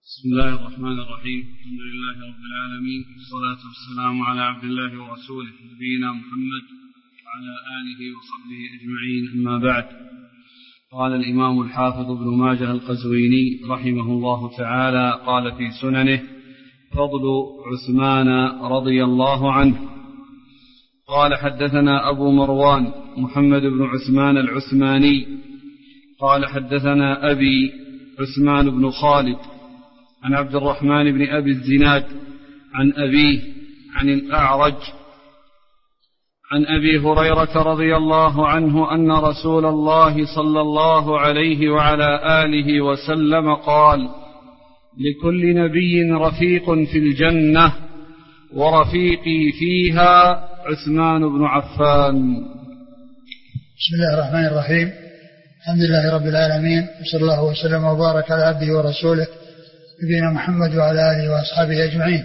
بسم الله الرحمن الرحيم. الحمد لله رب العالمين، والصلاة والسلام على عبد الله ورسوله نبينا محمد وعلى آله وصحبه أجمعين، أما بعد. قال الإمام الحافظ ابن ماجه القزويني رحمه الله تعالى قال في سننه: فضل عثمان رضي الله عنه. قال: حدثنا أبو مروان محمد بن عثمان العثماني قال: حدثنا أبي عثمان بن خالد عن عبد الرحمن بن أبي الزناد عن أبيه عن الأعرج عن أبي هريرة رضي الله عنه أن رسول الله صلى الله عليه وعلى آله وسلم قال: لكل نبي رفيق في الجنة، ورفيقي فيها عثمان بن عفان. بسم الله الرحمن الرحيم. الحمد لله رب العالمين، وصلى الله وسلم وبارك على عبده ورسوله نبينا محمد وعلى آله وأصحابه أجمعين.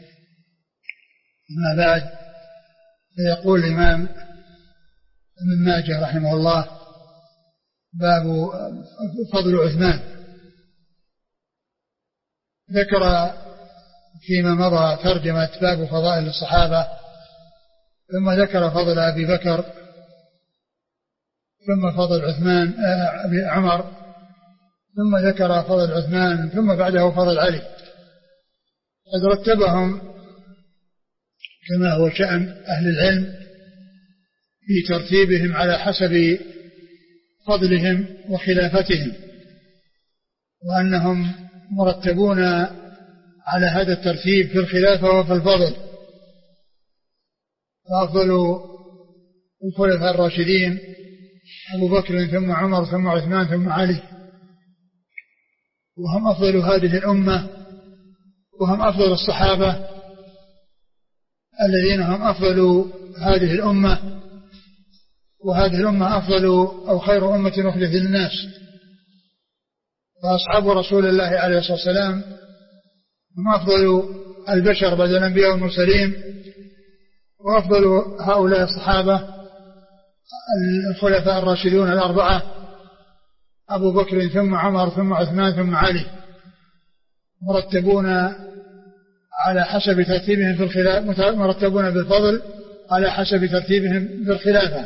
أما بعد، فيقول الإمام ابن ماجه رحمه الله: باب فضل عثمان. ذكر فيما مضى ترجمة باب فضائل الصحابة، ثم ذكر فضل أبي بكر، ثم فضل عثمان أبي عمر، ثم ذكر فضل عثمان، ثم بعده فضل علي. قد رتبهم كما هو شأن أهل العلم في ترتيبهم على حسب فضلهم وخلافتهم، وأنهم مرتبون على هذا الترتيب في الخلافة وفي الفضل. فأفضل الخلفاء الراشدين أبو بكر، ثم عمر، ثم عثمان، ثم علي، وهم أفضل هذه الأمة، وهم أفضل الصحابة الذين هم أفضل هذه الأمة، وهذه الأمة أفضل أو خير أمة أخرجت للناس. فأصحاب رسول الله عليه الصلاة والسلام هم أفضل البشر بعد الأنبياء والمرسلين، وأفضل هؤلاء الصحابة الخلفاء الراشدون الأربعة: أبو بكر، ثم عمر، ثم عثمان، ثم علي، مرتبون على حسب ترتيبهم في الخلافة، مرتبون بالفضل على حسب ترتيبهم في الخلافة.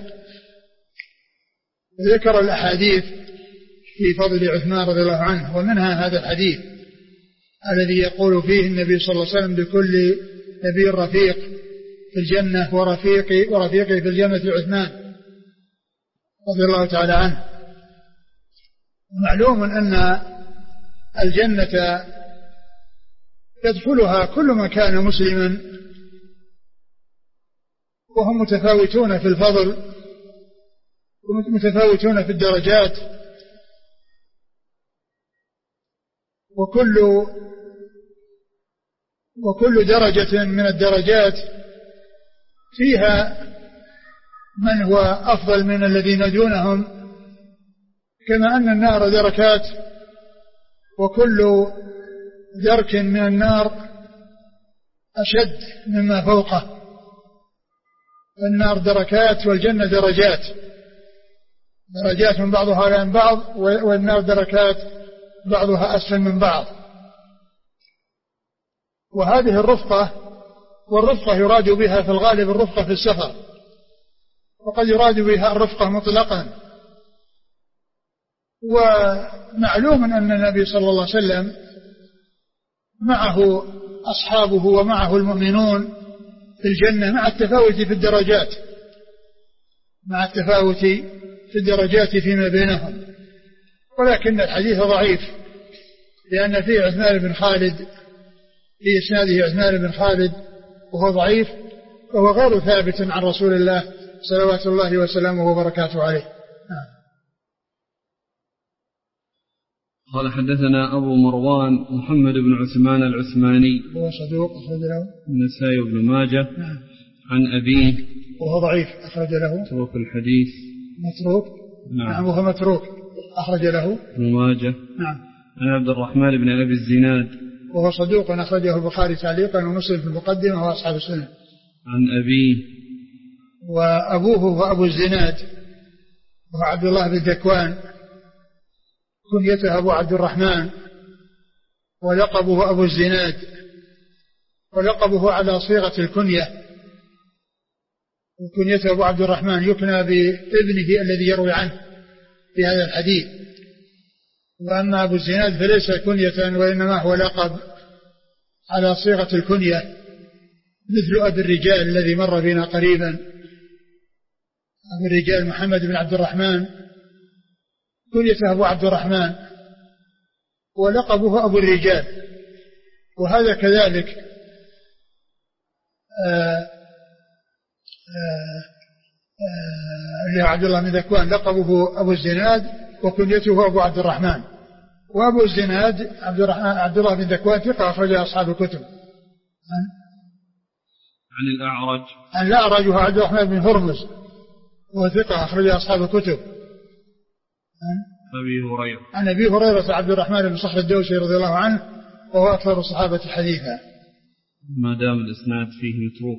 ذكر الأحاديث في فضل عثمان رضي الله عنه، ومنها هذا الحديث الذي يقول فيه النبي صلى الله عليه وسلم: لكل نبي رفيق في الجنة، ورفيقي في الجنة عثمان رضي الله تعالى عنه. معلوم أن الجنة يدخلها كل من كان مسلما، وهم متفاوتون في الفضل ومتفاوتون في الدرجات، وكل درجة من الدرجات فيها من هو أفضل من الذين دونهم، كما أن النار دركات، وكل درك من النار أشد مما فوقه. النار دركات والجنة درجات من بعضها عن بعض، والنار دركات بعضها أسفل من بعض. وهذه الرفقة، والرفقة يراد بها في الغالب الرفقة في السفر، وقد يراد بها الرفقة مطلقا. ومعلوم أن النبي صلى الله عليه وسلم معه أصحابه ومعه المؤمنون في الجنة، مع التفاوت في الدرجات فيما بينهم. ولكن الحديث ضعيف، لأن فيه عثمان بن خالد، في إسناده عثمان بن خالد، وهو ضعيف، وهو غير ثابت عن رسول الله صلوات الله وسلامه وبركاته عليه. قال: حدثنا أبو مروان محمد بن عثمان العثماني، هو صدوق أخرج له النسائي وابن ماجه. عن أبيه، وهو ضعيف أخرج له متروك الحديث، متروك. نعم، وهو متروك أخرج له ابن ماجه. عن عبد الرحمن بن أبي الزناد، وهو صدوق أخرجه البخاري تعليقا ومسلم في المقدمة وأصحاب السنن. عن أبيه، وأبوه هو أبو الزناد، وهو عبد الله بن ذكوان، كنيته أبو عبد الرحمن ولقبه أبو الزناد، ولقبه على صيغة الكنية، وكنيته أبو عبد الرحمن، يكنى بابنه الذي يروي عنه في هذا الحديث. وأما أبو الزناد فليس كنية، وإنما هو لقب على صيغة الكنية، مثل أبي الرجال الذي مر بنا قريبا. أبو الرجال محمد بن عبد الرحمن كنيته أبو عبد الرحمن، ولقبه أبو الرجال. وهذا كذلك اللي عبد الله بن ذكوان لقبه أبو الزناد وكنيته أبو عبد الرحمن. وأبو الزناد عبد الله بن ذكوان ثقة أخرج أصحاب الكتب. عن الأعرج عن الأعرج وهو عبد الرحمن بن هرمز، وثقة أخرج أصحاب الكتب. عن أبي هريرة عبد الرحمن بن صخر الدوسي رضي الله عنه، وهو أكثر الصحابة حديثا. ما دام الإسناد فيه متروك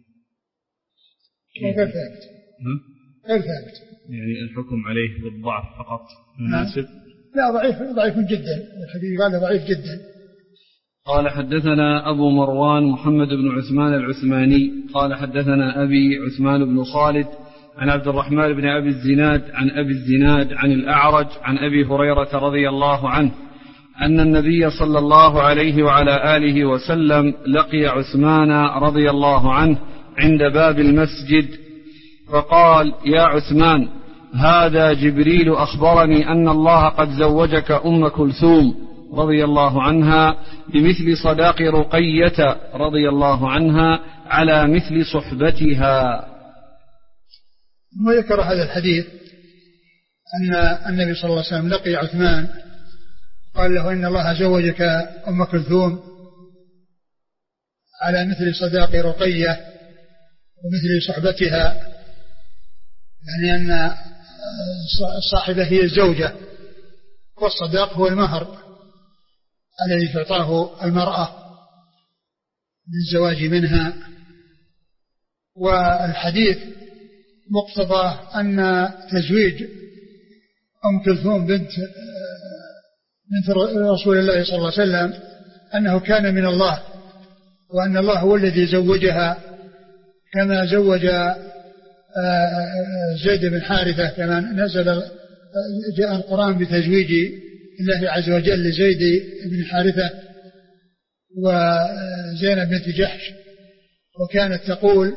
غير ثابت، غير ثابت، يعني الحكم عليه بالضعف فقط مناسب؟ لا، ضعيف جدا، الحديث قال ضعيف جدا. قال حدثنا أبو مروان محمد بن عثمان العثماني قال حدثنا أبي عثمان بن خالد عن عبد الرحمن بن أبي الزناد عن أبي الزناد عن الأعرج عن أبي هريرة رضي الله عنه أن النبي صلى الله عليه وعلى آله وسلم لقي عثمان رضي الله عنه عند باب المسجد فقال: يا عثمان، هذا جبريل أخبرني أن الله قد زوجك أم كلثوم رضي الله عنها بمثل صداق رقية رضي الله عنها على مثل صحبتها. وذكر هذا الحديث أن النبي صلى الله عليه وسلم لقي عثمان قال له: إن الله زوجك أم كلثوم على مثل صداق رقية ومثل صحبتها، يعني أن الصاحبة هي الزوجة، والصداق هو المهر الذي تعطاه المرأة للزواج منها. والحديث مقتضى أن تزويج أم كلثوم بنت رسول الله صلى الله عليه وسلم أنه كان من الله، وأن الله هو الذي زوجها، كما زوج زيد بن حارثة، كما جاء القرآن بتزويج الله عز وجل لزيد بن حارثة وزينب بنت جحش، وكانت تقول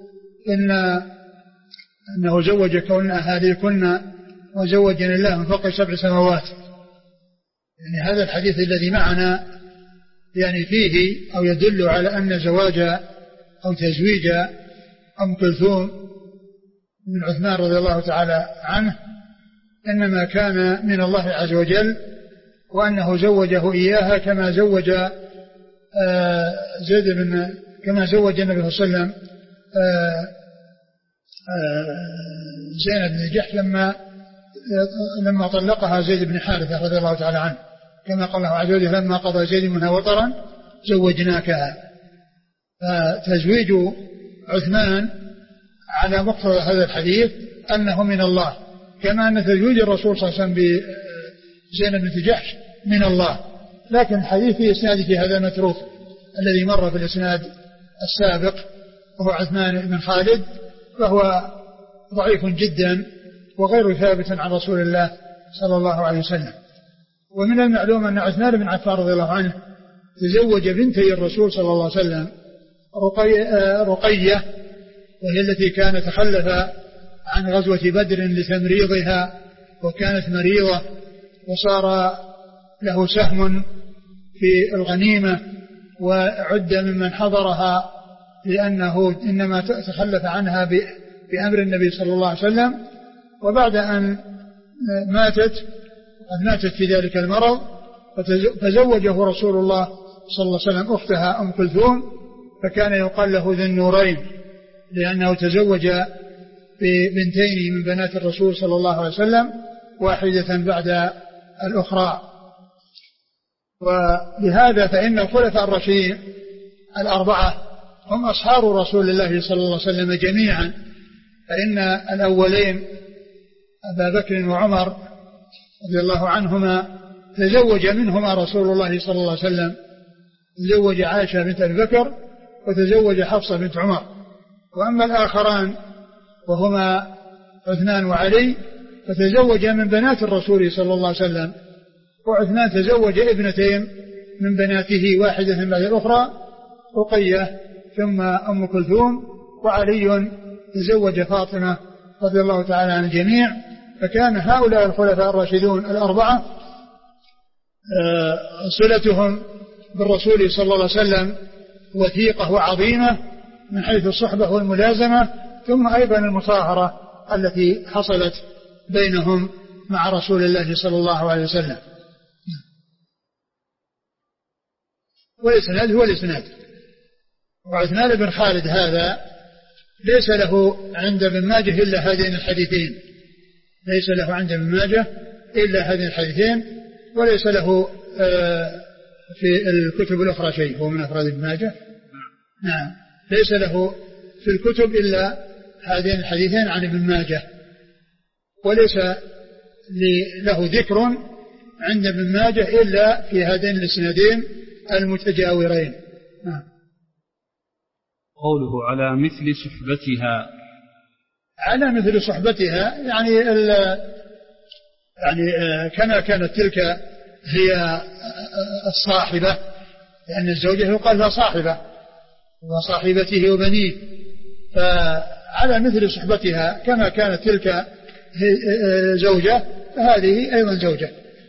أنه زوجكن أهاليكن وزوجني الله من فوق 7 سماوات. يعني هذا الحديث الذي معنا يعني فيه أو يدل على أن زواج أو تزويج أم كلثوم من عثمان رضي الله تعالى عنه إنما كان من الله عز وجل، وأنه زوجه إياها كما زوج كما زوج النبي صلى الله عليه وسلم زينب بن جحش لما طلقها زيد بن حارثة رضي الله تعالى عنه، كما قال الله عز وجل: لما قضى زيد منها وطرا زوجناكها. فتزويج عثمان على مقتضى هذا الحديث أنه من الله، كما أن تزويج الرسول صلى الله عليه وسلم بزينب بنت جحش من الله. لكن الحديث في إسناده هذا متروك الذي مر في الإسناد السابق وهو عثمان بن خالد، فهو ضعيف جدا وغير ثابت عن رسول الله صلى الله عليه وسلم. ومن المعلوم أن عثمان بن عفان رضي الله عنه تزوج بنتي الرسول صلى الله عليه وسلم، رقية وهي التي كان تخلف عن غزوة بدر لتمريضها وكانت مريضة، وصار له سهم في الغنيمة وعد ممن حضرها، لأنه إنما تخلف عنها بأمر النبي صلى الله عليه وسلم. وبعد أن ماتت في ذلك المرض فزوجه رسول الله صلى الله عليه وسلم أختها أم كلثوم، فكان يقال له ذي النورين، لأنه تزوج ببنتين من بنات الرسول صلى الله عليه وسلم، واحدة بعد الأخرى. ولهذا فإن الخلفاء الراشدين الأربعة هم أصحاب رسول الله صلى الله عليه وسلم جميعا، فإن الأولين أبا بكر وعمر رضي الله عنهما تزوج منهما رسول الله صلى الله عليه وسلم، تزوج عائشة بنت أبي بكر وتزوج حفصة بنت عمر. وأما الآخران وهما عثمان وعلي فتزوج من بنات الرسول صلى الله عليه وسلم، وعثمان تزوج ابنتين من بناته واحدة بعد الأخرى، رقية ثم أم كلثوم، وعلي تزوج فاطمة رضي الله تعالى عن الجميع. فكان هؤلاء الخلفاء الراشدون الأربعة صلتهم بالرسول صلى الله عليه وسلم وثيقة وعظيمة من حيث الصحبة والملازمة، ثم أيضا المصاهرة التي حصلت بينهم مع رسول الله صلى الله عليه وسلم. والإسناد هو الإسناد. وعثمان بن خالد هذا ليس له عند ابن ماجه إلا هذين الحديثين، ليس له عند ابن ماجه إلا هذين الحديثين، وليس له في الكتب الأخرى شيء. هو من أفراد ابن ماجه، نعم، ليس له في الكتب إلا هذين الحديثين عن ابن ماجه، وليس له ذكر عند ابن ماجه إلا في هذين الإسنادين المتجاورين. نعم. قوله على مثل صحبتها، على مثل صحبتها يعني كما كانت تلك هي الصاحبة، لأن الزوجة يقال لها صاحبة وصاحبته وبنيه، فعلى مثل صحبتها كما كانت تلك زوجة فهذه أيضا زوجة.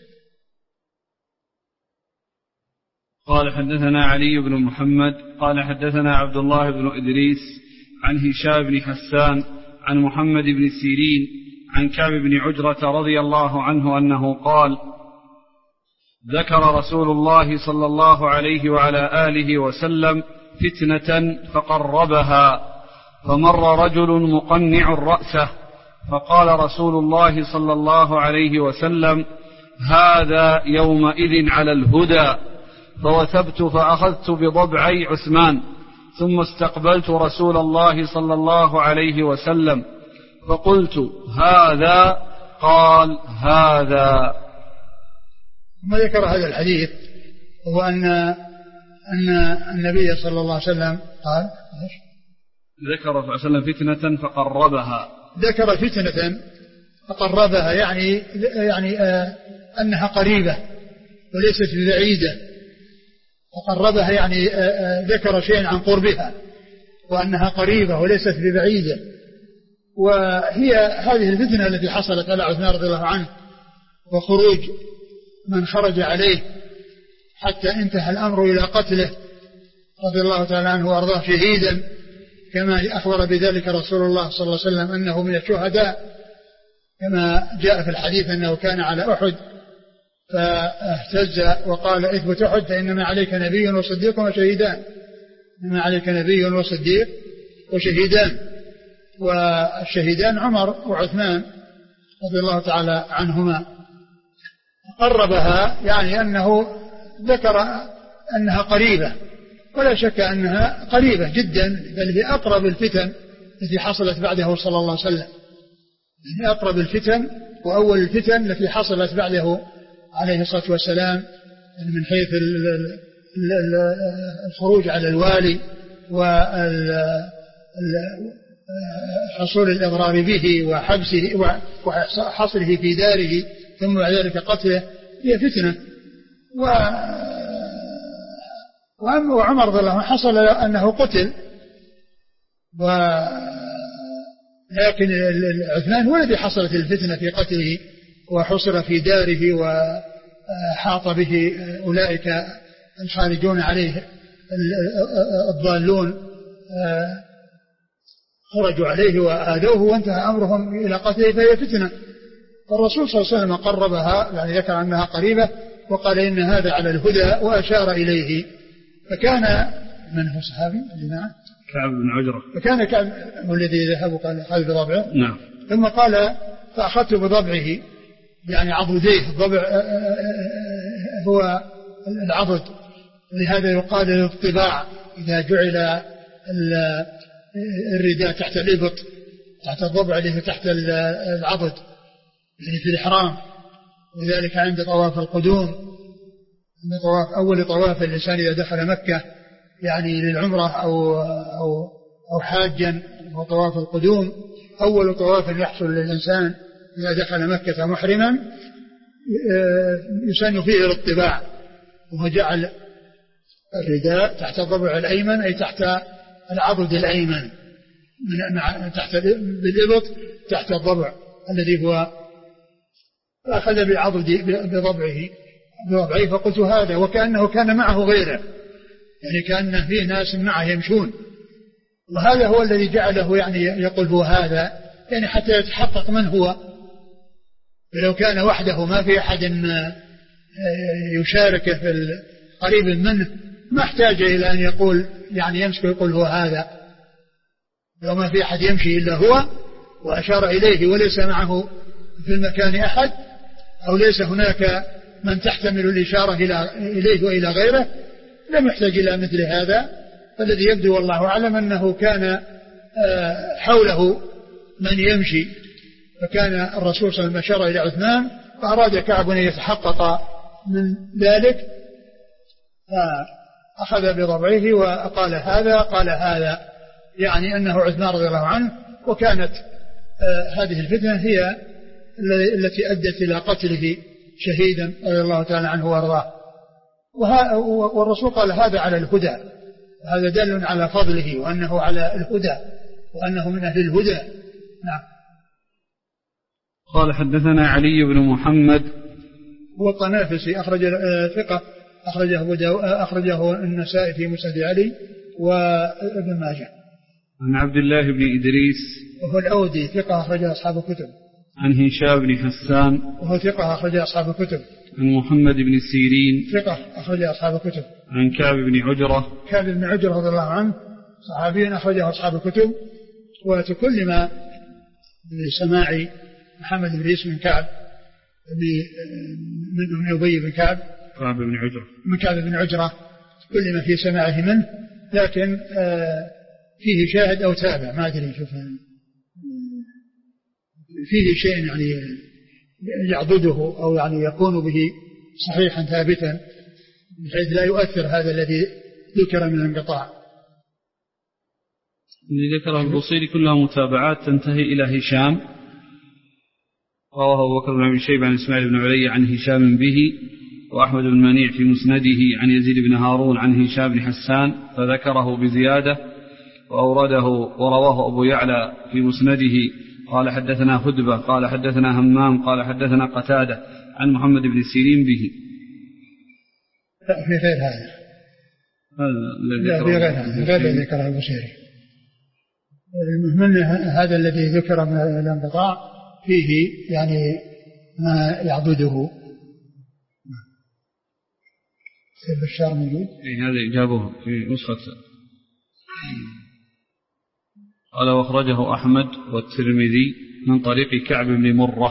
قال حدثنا علي بن محمد قال حدثنا عبد الله بن إدريس عن هشام بن حسان عن محمد بن سيرين عن كعب بن عجرة رضي الله عنه أنه قال: ذكر رسول الله صلى الله عليه وعلى آله وسلم فتنة فقربها، فمر رجل مقنع رأسه، فقال رسول الله صلى الله عليه وسلم: هذا يومئذ على الهدى. فوثبت فأخذت بضبعي عثمان، ثم استقبلت رسول الله صلى الله عليه وسلم فقلت: هذا؟ قال: هذا. ما ذكر هذا الحديث هو أن النبي صلى الله عليه وسلم قال: ذكر صلى الله عليه وسلم فتنة فقربها. ذكر فتنة فقربها، يعني أنها قريبة وليست بعيدة. فقربها يعني ذكر شيئا عن قربها وأنها قريبة وليست ببعيدة. وهي هذه الفتنة التي حصلت على عثمان رضي الله عنه وخروج من خرج عليه حتى انتهى الأمر إلى قتله رضي الله تعالى عنه وأرضاه شهيدا، كما أخبر بذلك رسول الله صلى الله عليه وسلم أنه من الشهداء، كما جاء في الحديث أنه كان على أحد فاهتز وقال: اثبت أحد فإنما عليك نبي وصديق وشهيدان، إنما عليك نبي وصديق وشهيدان. والشهيدان عمر وعثمان رضي الله تعالى عنهما. قربها يعني أنه ذكر أنها قريبة، ولا شك أنها قريبة جدا، بل هي أقرب الفتن التي حصلت بعده صلى الله عليه وسلم، هي أقرب الفتن وأول الفتن التي حصلت بعده عليه الصلاة والسلام، من حيث الخروج على الوالي وحصول الإضرار به وحبسه وحصره في داره ثم بعد ذلك قتله، هي فتنة. وعمر رضي الله عنه حصل أنه قتل، لكن عثمان هو الذي حصلت الفتنة في قتله وحصر في داره وحاط به أولئك الخارجون عليه الضالون، خرجوا عليه وآذوه وانتهى أمرهم إلى قتله، فهي فتنة. فالرسول صلى الله عليه وسلم قربها، يعني ذكر أنها قريبة وقال: إن هذا على الهدى، وأشار إليه. فكان من هو صحابي؟ كعب بن عجرة. فكان كعب هو الذي ذهب وقال: أخذ بضبعه. نعم. ثم قال: فأخذت بضبعه، يعني عضديه. الضبع هو العضد، لهذا يقال الاضطباع إذا جعل الرداء تحت الإبط، تحت الضبع اللي تحت العضد، يعني في الإحرام. لذلك عند طواف القدوم، عند أول طواف الإنسان إذا دخل مكة يعني للعمرة أو حاجا، وطواف القدوم أول طواف يحصل للإنسان إذا دخل مكة محرما يسن فيه الاطباع، وهو جعل الرداء تحت الضبع الأيمن أي تحت العضد الأيمن، تحت بالإبط تحت الضبع الذي هو، فأخذ بضبعه فقلت هذا، وكأنه كان معه غيره، يعني كأن فيه ناس معه يمشون، وهذا هو الذي جعله يعني يقول هو هذا، يعني حتى يتحقق من هو. ولو كان وحده ما في أحد يشاركه في القريب منه ما احتاج إلى أن يقول يعني يمسك ويقول هو هذا، لو ما في أحد يمشي إلا هو وأشار إليه وليس معه في المكان أحد، أو ليس هناك من تحتمل الإشارة إليه وإلى غيره، لم يحتاج إلى مثل هذا. فالذي يبدو والله أعلم أنه كان حوله من يمشي، فكان الرسول صلى الله عليه وسلم أشار إلى عثمان فأراد كعب أن يتحقق من ذلك، فأخذ بضبعه وقال هذا، قال هذا، يعني أنه عثمان رضي الله عنه. وكانت هذه الفتنة هي التي أدت إلى قتله شهيدا رضي الله تعالى عنه وارضاه. والرسول قال هذا على الهدى، هذا دل على فضله وأنه على الهدى وأنه من أهل الهدى. نعم. قال حدثنا علي بن محمد هو الطنافسي، أخرج ثقة، أخرجه النسائي في مسند علي وابن ماجه. عن عبد الله بن إدريس وهو الأودي ثقة، أخرج أصحاب الكتب. عن هشام بن حسان وهو ثقة، أخرج أصحاب الكتب. عن محمد بن سيرين ثقة، أخرج أصحاب الكتب. عن كعب بن عجرة رضي الله عنه صحابي أخرجه أصحاب الكتب. وتكلم بسماع محمد بن عيسى من كعب من أبي بن كعب من كعب بن عجرة، تكلم في سماعه منه، لكن فيه شاهد أو تابع ما أدري، شوف فيه شيء يعني يعضده أو يعني يكون به صحيحا ثابتا بحيث لا يؤثر هذا الذي ذكر من الانقطاع. اللي ذكره البصيري كلها متابعات تنتهي إلى هشام. رواه أبو بكر بن أبي شيبة عن إسماعيل بن علي عن هشام به، وأحمد بن منيع في مسنده عن يزيد بن هارون عن هشام بن حسان فذكره بزيادة، وأورده ورواه أبو يعلى في مسنده قال حدثنا هدبة قال حدثنا همام قال حدثنا قتادة عن محمد بن سيرين به. لا في غير هذا، غير الذي ذكره البصيري. من هذا الذي ذكر من الانقطاع فيه يعني ما يعبده. سيد بشار موجود؟ هذا إجابه في نسخة. قال وأخرجه أحمد والترمذي من طريق كعب بن مرة.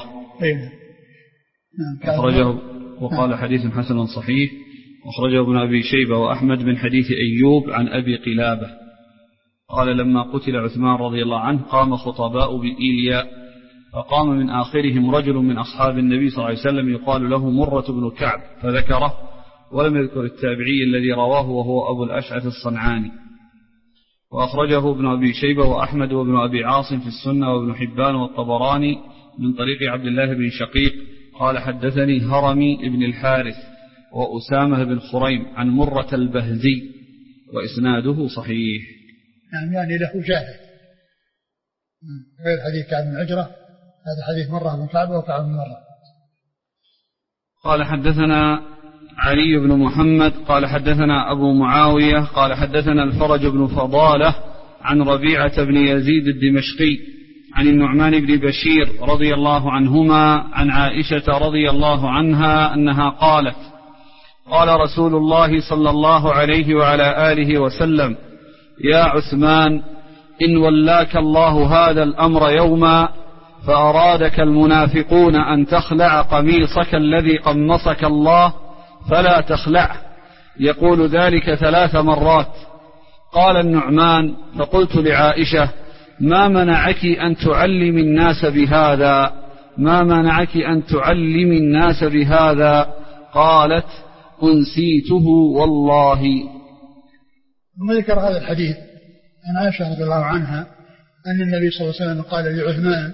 أخرجه وقال حديث حسن صحيح. أخرجه ابن أبي شيبة وأحمد من حديث أيوب عن أبي قلابة قال لما قتل عثمان رضي الله عنه قام خطباء بإيلياء، فقام من آخرهم رجل من أصحاب النبي صلى الله عليه وسلم يقال له مرة بن كعب فذكره، ولم يذكر التابعي الذي رواه وهو أبو الأشعث الصنعاني. وأخرجه ابن أبي شيبة وأحمد وابن أبي عاصم في السنة وابن حبان والطبراني من طريق عبد الله بن شقيق قال حدثني هرمي بن الحارث وأسامة بن خريم عن مرة البهزي وإسناده صحيح. يعني له شاهد غير حديث كعب بن عجرة، هذا حديث مرة بن كعب وكعب بن مرة. قال حدثنا علي بن محمد قال حدثنا أبو معاوية قال حدثنا الفرج بن فضالة عن ربيعة بن يزيد الدمشقي عن النعمان بن بشير رضي الله عنهما عن عائشة رضي الله عنها أنها قالت قال رسول الله صلى الله عليه وعلى آله وسلم يا عثمان إن ولاك الله هذا الأمر يوما فأرادك المنافقون أن تخلع قميصك الذي قمصك الله فلا تخلعه، يقول ذلك 3 مرات. قال النعمان فقلت لعائشة ما منعك أن تعلم الناس بهذا؟ ما منعك أن تعلمي الناس بهذا؟ قالت أنسيته والله. ثم ذكر هذا الحديث عن عائشة رضي الله عنها أن النبي صلى الله عليه وسلم قال لعثمان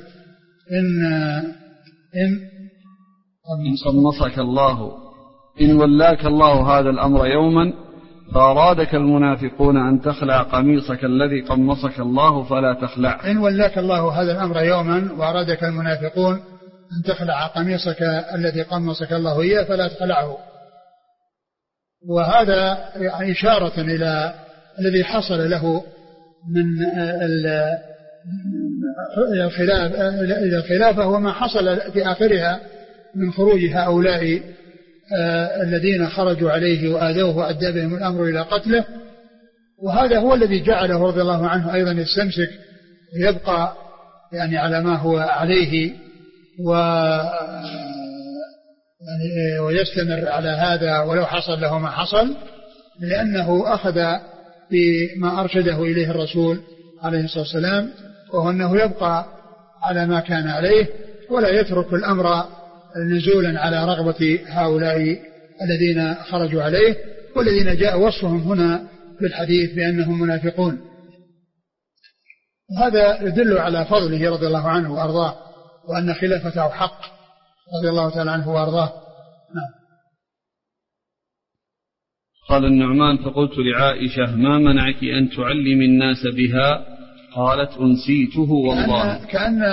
إن قمصك الله، إن ولاك الله هذا الأمر يوما فأرادك المنافقون أن تخلع قميصك الذي قمصك الله فلا تخلع. إن ولاك الله هذا الأمر يوما وأرادك المنافقون أن تخلع قميصك الذي قمصك الله إياه فلا تخلعه. وهذا إشارة إلى الذي حصل له من الخلافة وما حصل في آخرها من خروج هؤلاء الذين خرجوا عليه وآذوه وأدى بهم الأمر إلى قتله. وهذا هو الذي جعله رضي الله عنه أيضا يستمسك ويبقى يعني على ما هو عليه ويستمر على هذا ولو حصل له ما حصل، لأنه أخذ بما أرشده إليه الرسول عليه الصلاة والسلام، وهو أنه يبقى على ما كان عليه ولا يترك الأمر نزولا على رغبة هؤلاء الذين خرجوا عليه والذين جاء وصفهم هنا في الحديث بأنهم منافقون. هذا يدل على فضله رضي الله عنه وأرضاه وأن خلافته حق رضي الله تعالى عنه وأرضاه. نعم. قال النعمان فقلت لعائشة ما منعك أن تعلم الناس بها؟ قالت أنسيته والله.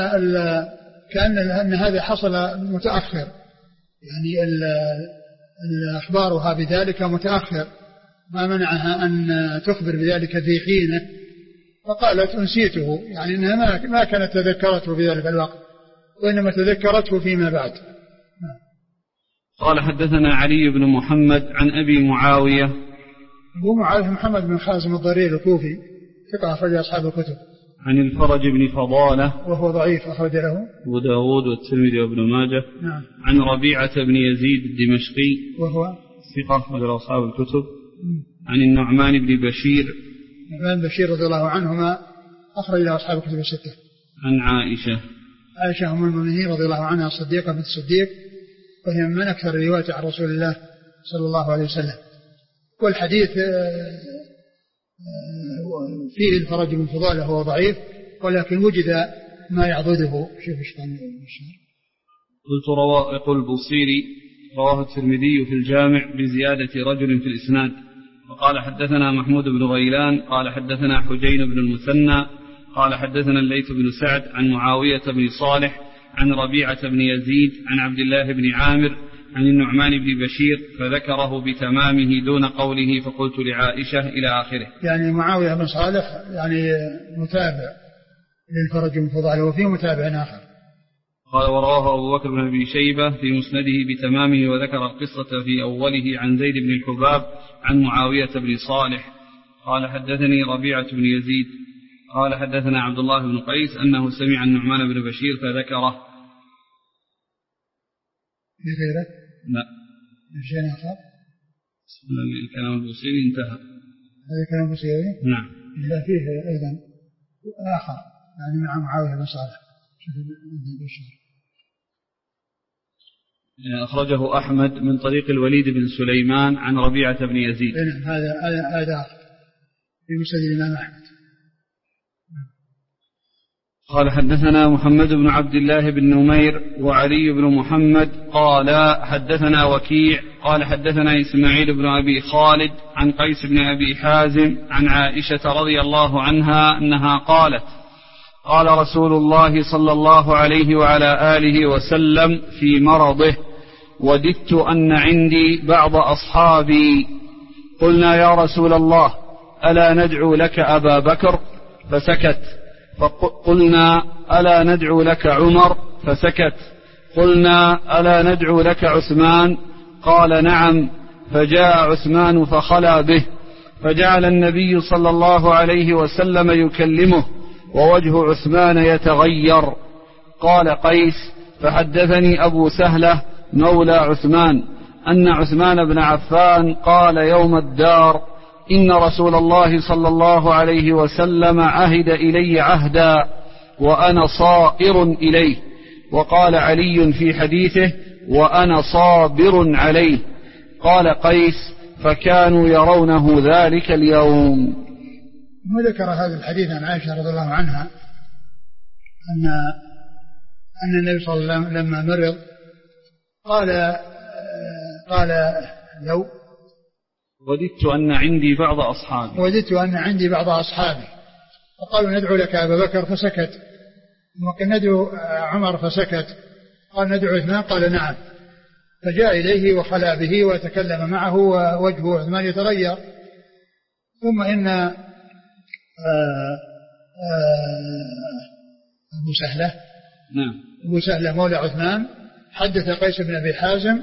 كأن هذا حصل متأخر، يعني أخبارها بذلك متأخر، ما منعها أن تخبر بذلك في حينه، فقالت أنسيته، يعني أنها ما كانت تذكرته في ذلك الوقت وإنما تذكرته فيما بعد. قال حدثنا علي بن محمد عن أبي معاوية. أبو معاوية محمد بن خازم الضرير الكوفي ثقة أخرج أصحاب الكتب. عن الفرج بن فضالة وهو ضعيف أخرج له أبو داود والترمذي وابن ماجه. نعم. عن ربيعة بن يزيد الدمشقي وهو ثقة أخرج أصحاب الكتب. عن النعمان بن بشير. النعمان بن بشير رضي الله عنهما أخرج له أصحاب الكتب الستة. عن عائشة أم المؤمنين رضي الله عنها الصديقة بنت الصديق، وهي من أكثر الروايات عن رسول الله صلى الله عليه وسلم. والحديث فيه الفرج بن فضالة هو ضعيف، ولكن وجد ما يعضده. شوف ايش كان قلت يقول البوصيري رواه الترمذي في الجامع بزيادة رجل في الإسناد. وقال حدثنا محمود بن غيلان قال حدثنا حجين بن المثنى قال حدثنا الليث بن سعد عن معاوية بن صالح عن ربيعة بن يزيد عن عبد الله بن عامر عن النعمان بن بشير فذكره بتمامه دون قوله فقلت لعائشة إلى آخره. يعني معاوية بن صالح يعني متابع للفرج بن فضالة وفيه متابع آخر. قال ورواه أبو بكر بن أبي شيبة في مسنده بتمامه وذكر القصة في أوله عن زيد بن الحباب عن معاوية بن صالح قال حدثني ربيعة بن يزيد قال حدثنا عبد الله بن قيس أنه سمع النعمان بن بشير فذكره. في غيره؟ لا. شيء آخر؟ الكلام البوصيري انتهى. هذا كلام البوصيري؟ نعم. إلا فيه أيضا آخر يعني مع معاوية بن صالح. أخرجه أحمد من طريق الوليد بن سليمان عن ربيعة بن يزيد. هذا في مسند الإمام أحمد. قال حدثنا محمد بن عبد الله بن نمير وعلي بن محمد قال حدثنا وكيع قال حدثنا إسماعيل بن أبي خالد عن قيس بن أبي حازم عن عائشة رضي الله عنها أنها قالت قال رسول الله صلى الله عليه وعلى آله وسلم في مرضه وددت أن عندي بعض أصحابي قلنا يا رسول الله ألا ندعو لك أبا بكر فسكت فقلنا ألا ندعو لك عمر فسكت قلنا ألا ندعو لك عثمان قال نعم فجاء عثمان فخلى به فجعل النبي صلى الله عليه وسلم يكلمه ووجه عثمان يتغير. قال قيس فحدثني أبو سهلة مولى عثمان أن عثمان بن عفان قال يوم الدار إن رسول الله صلى الله عليه وسلم عهد إلي عهدا وأنا صائر إليه وقال علي في حديثه: وأنا صابر عليه. قال قيس: فكانوا يرونه ذلك اليوم. وذكر هذا الحديث عن عائشة رضي الله عنها أن النبي صلى الله عليه وسلم لما مرض قال لو وددت أن عندي بعض أصحابي فقالوا: ندعو لك أبا بكر، فسكت. وكان ندعو عمر، فسكت. قال: ندعو عثمان، قال: نعم. فجاء إليه وخلى به وتكلم معه ووجه عثمان يتغير. ثم إن أبو سهلة مولى عثمان حدث قيس بن أبي حازم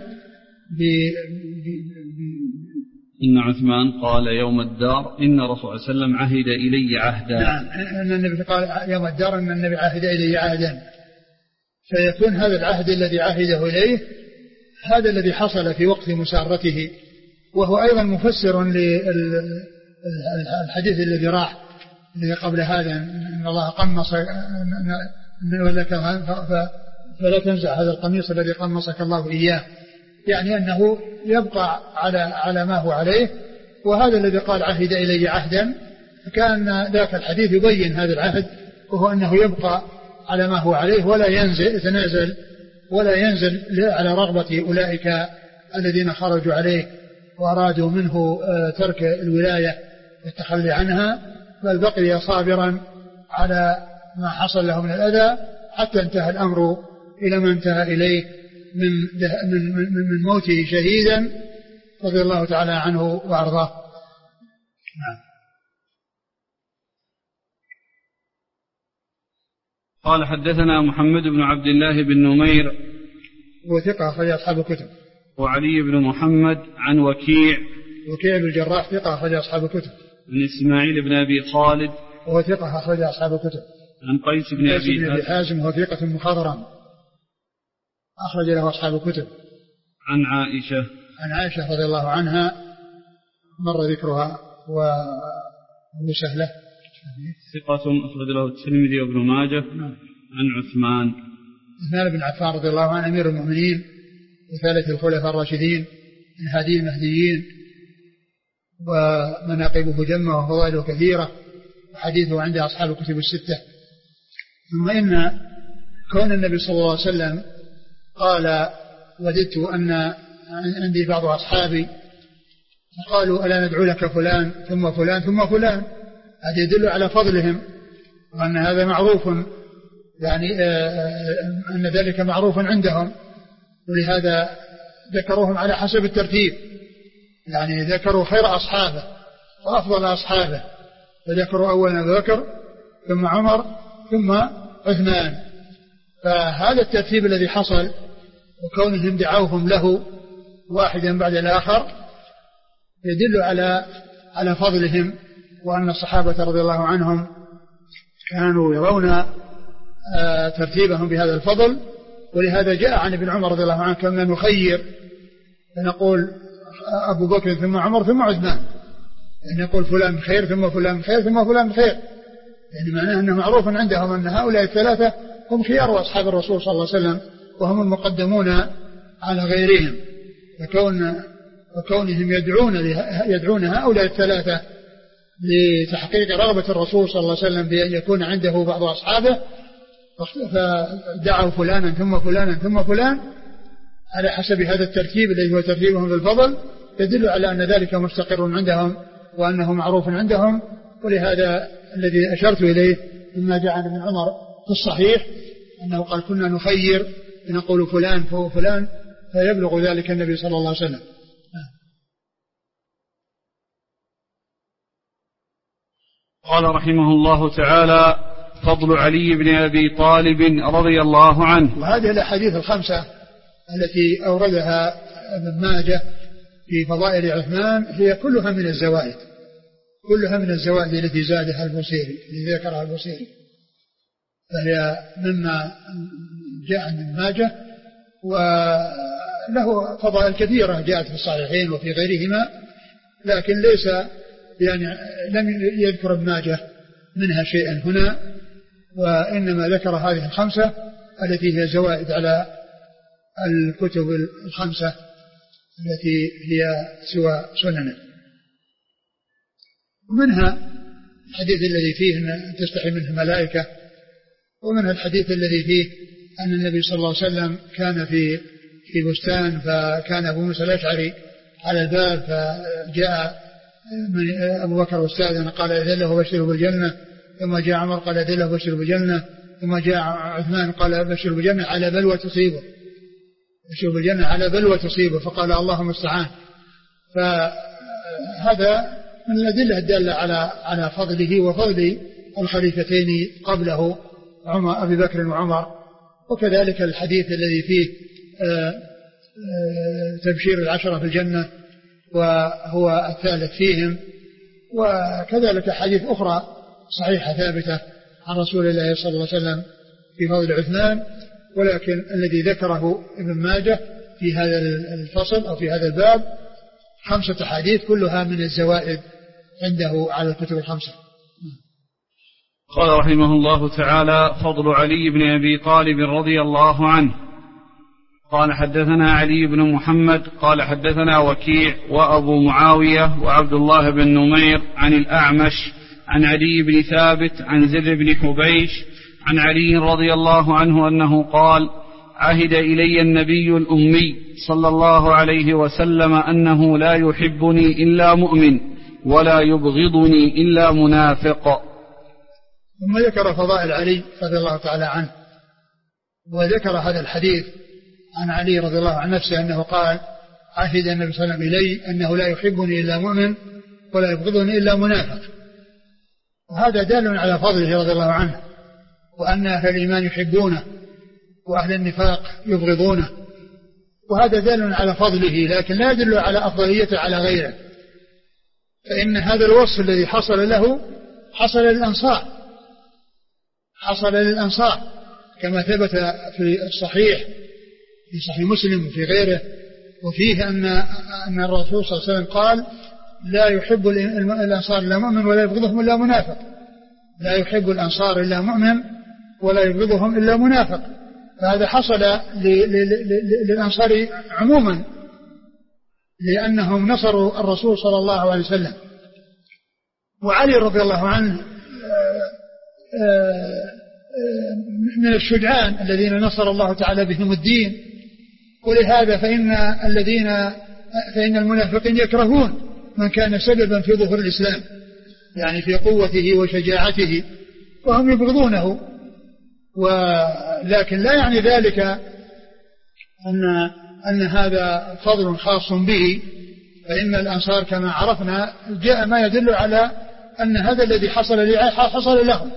إن عثمان قال يوم الدار: إن رسول الله صلى الله عليه وسلم عهد إلي عهدا. نعم، أن النبي قال يوم الدار أن النبي عهد إلي عهدا، فيكون هذا العهد الذي عهده إليه هذا الذي حصل في وقت مسارته، وهو أيضا مفسر للحديث الذي راح الذي قبل هذا: إن الله قمص فلا تنزع هذا القميص الذي قمصك الله إياه، يعني أنه يبقى على ما هو عليه. وهذا الذي قال عهد إلي عهدا، فكان ذاك الحديث يبين هذا العهد، وهو أنه يبقى على ما هو عليه ولا يتنازل ولا ينزل على رغبة أولئك الذين خرجوا عليه وأرادوا منه ترك الولاية والتخلي عنها، بل بقي صابرا على ما حصل له من الأذى حتى انتهى الأمر إلى ما انتهى إليه من موته شهيدا رضي الله تعالى عنه وأرضاه. نعم. قال: حدثنا محمد بن عبد الله بن نمير وثقة أخرج أصحاب الكتب. وعلي بن محمد عن وكيع بن الجراح ثقة أخرج أصحاب الكتب. عن إسماعيل بن أبي خالد وهو ثقة أخرج أصحاب الكتب. عن قيس بن أبي حازم وهو ثقة مخضرم أخرج له أصحاب الكتب. عن عائشة رضي الله عنها مر ذكرها. وأبو سهلة ثقة أخرج له الترمذي وابن ماجه. عن عثمان بن عفان رضي الله عنه أمير المؤمنين وثالث الخلفاء الراشدين من هادي المهديين، ومناقبه جمة وفضائله كثيرة، وحديثه عند أصحاب الكتب الستة. ثم إن كون النبي صلى الله عليه وسلم قال: وددت أن عندي بعض أصحابي، فقالوا: ألا ندعو لك فلان ثم فلان ثم فلان، هذا يدل على فضلهم وأن هذا معروف، يعني أن ذلك معروف عندهم، ولهذا ذكروهم على حسب الترتيب، يعني ذكروا خير أصحابه وأفضل أصحابه، فذكروا أولا أبو بكر ثم عمر ثم عثمان. فهذا الترتيب الذي حصل وكونهم دعوهم له واحدا بعد الآخر يدل على فضلهم، وأن الصحابة رضي الله عنهم كانوا يرون ترتيبهم بهذا الفضل. ولهذا جاء عن ابن عمر رضي الله عنه كنا نخير فنقول أبو بكر ثم عمر ثم عثمان، يعني نقول فلان خير ثم فلان خير ثم فلان خير، يعني معناه أنه معروف عندهم أن هؤلاء الثلاثة هم خيار أصحاب الرسول صلى الله عليه وسلم وهم المقدمون على غيرهم. وكونهم يدعون هؤلاء الثلاثة لتحقيق رغبة الرسول صلى الله عليه وسلم بأن يكون عنده بعض أصحابه، فدعوا فلانا ثم فلانا ثم فلان على حسب هذا الترتيب الذي هو ترتيبهم بالفضل، يدل على أن ذلك مستقر عندهم وأنه معروف عندهم. ولهذا الذي أشرت إليه مما جاء عن ابن عمر في الصحيح أنه قال: كنا نخير نقول فلان فلان، فيبلغ ذلك النبي صلى الله عليه وسلم. قال رحمه الله تعالى: فضل علي بن أبي طالب رضي الله عنه. وهذه الأحاديث الخمسة التي أوردها ابن ماجه في فضائل عثمان هي كلها من الزوائد التي زادها البوصيري، التي ذكرها البوصيري، فهي مما جاء عن ابن ماجه، وله فضائل كثيرة جاءت في الصحيحين وفي غيرهما، لكن ليس يعني لم يذكر ابن ماجه منها شيئا هنا، وإنما ذكر هذه الخمسة التي هي زوائد على الكتب الخمسة التي هي سوى سننه. ومنها الحديث الذي فيه أن تستحي منه الملائكة، ومنها الحديث الذي فيه أن النبي صلى الله عليه وسلم كان في بستان، فكان أبو موسى الأشعري على الباب، فجاء أبو بكر واستأذن قال إذن له بشره بالجنة، ثم جاء عمر قال إذن له بشره بالجنة، ثم جاء عثمان قال بشره بالجنة على بلوى تصيبه، بشره بالجنة على بلوى تصيبه، فقال اللهم استعان. فهذا من الأدلة الدالة على فضله وفضل الخليفتين قبله أبي بكر وعمر. وكذلك الحديث الذي فيه تبشير العشرة في الجنة وهو الثالث فيهم. وكذلك حديث أخرى صحيحة ثابتة عن رسول الله صلى الله عليه وسلم في فضل عثمان، ولكن الذي ذكره ابن ماجه في هذا الفصل أو في هذا الباب 5 حديث كلها من الزوائد عنده على الكتب الخمسة. قال رحمه الله تعالى: فضل علي بن أبي طالب رضي الله عنه. قال حدثنا علي بن محمد قال حدثنا وكيع وأبو معاوية وعبد الله بن نمير عن الأعمش عن علي بن ثابت عن زر بن حبيش عن علي رضي الله عنه أنه قال: عهد إلي النبي الأمي صلى الله عليه وسلم أنه لا يحبني إلا مؤمن ولا يبغضني إلا منافق. ثم ذكر فضائل علي رضي الله تعالى عنه، وذكر هذا الحديث عن علي رضي الله عن نفسه أنه قال: عهد النبي صلى الله عليه وسلم إلي أنه لا يحبني إلا مؤمن ولا يبغضني إلا منافق. وهذا دال على فضله رضي الله عنه، وأن أهل الإيمان يحبونه وأهل النفاق يبغضونه، وهذا دال على فضله، لكن لا يدل على أفضليته على غيره. فإن هذا الوصف الذي حصل له حصل للأنصار كما ثبت في الصحيح في صحيح مسلم وفي غيره، وفيه أن الرسول صلى الله عليه وسلم قال: لا يحب الأنصار إلا مؤمن ولا يبغضهم إلا منافق. لا يحب الأنصار إلا مؤمن ولا يبغضهم إلا منافق. فهذا حصل للأنصار عموما، لأنهم نصروا الرسول صلى الله عليه وسلم. وعلي رضي الله عنه من الشجعان الذين نصر الله تعالى بهم الدين، ولهذا فإن المنافقين يكرهون من كان سببا في ظهور الإسلام، يعني في قوته وشجاعته، وهم يبغضونه. ولكن لا يعني ذلك أن هذا فضل خاص به، فإن الأنصار كما عرفنا جاء ما يدل على أن هذا الذي حصل لهم.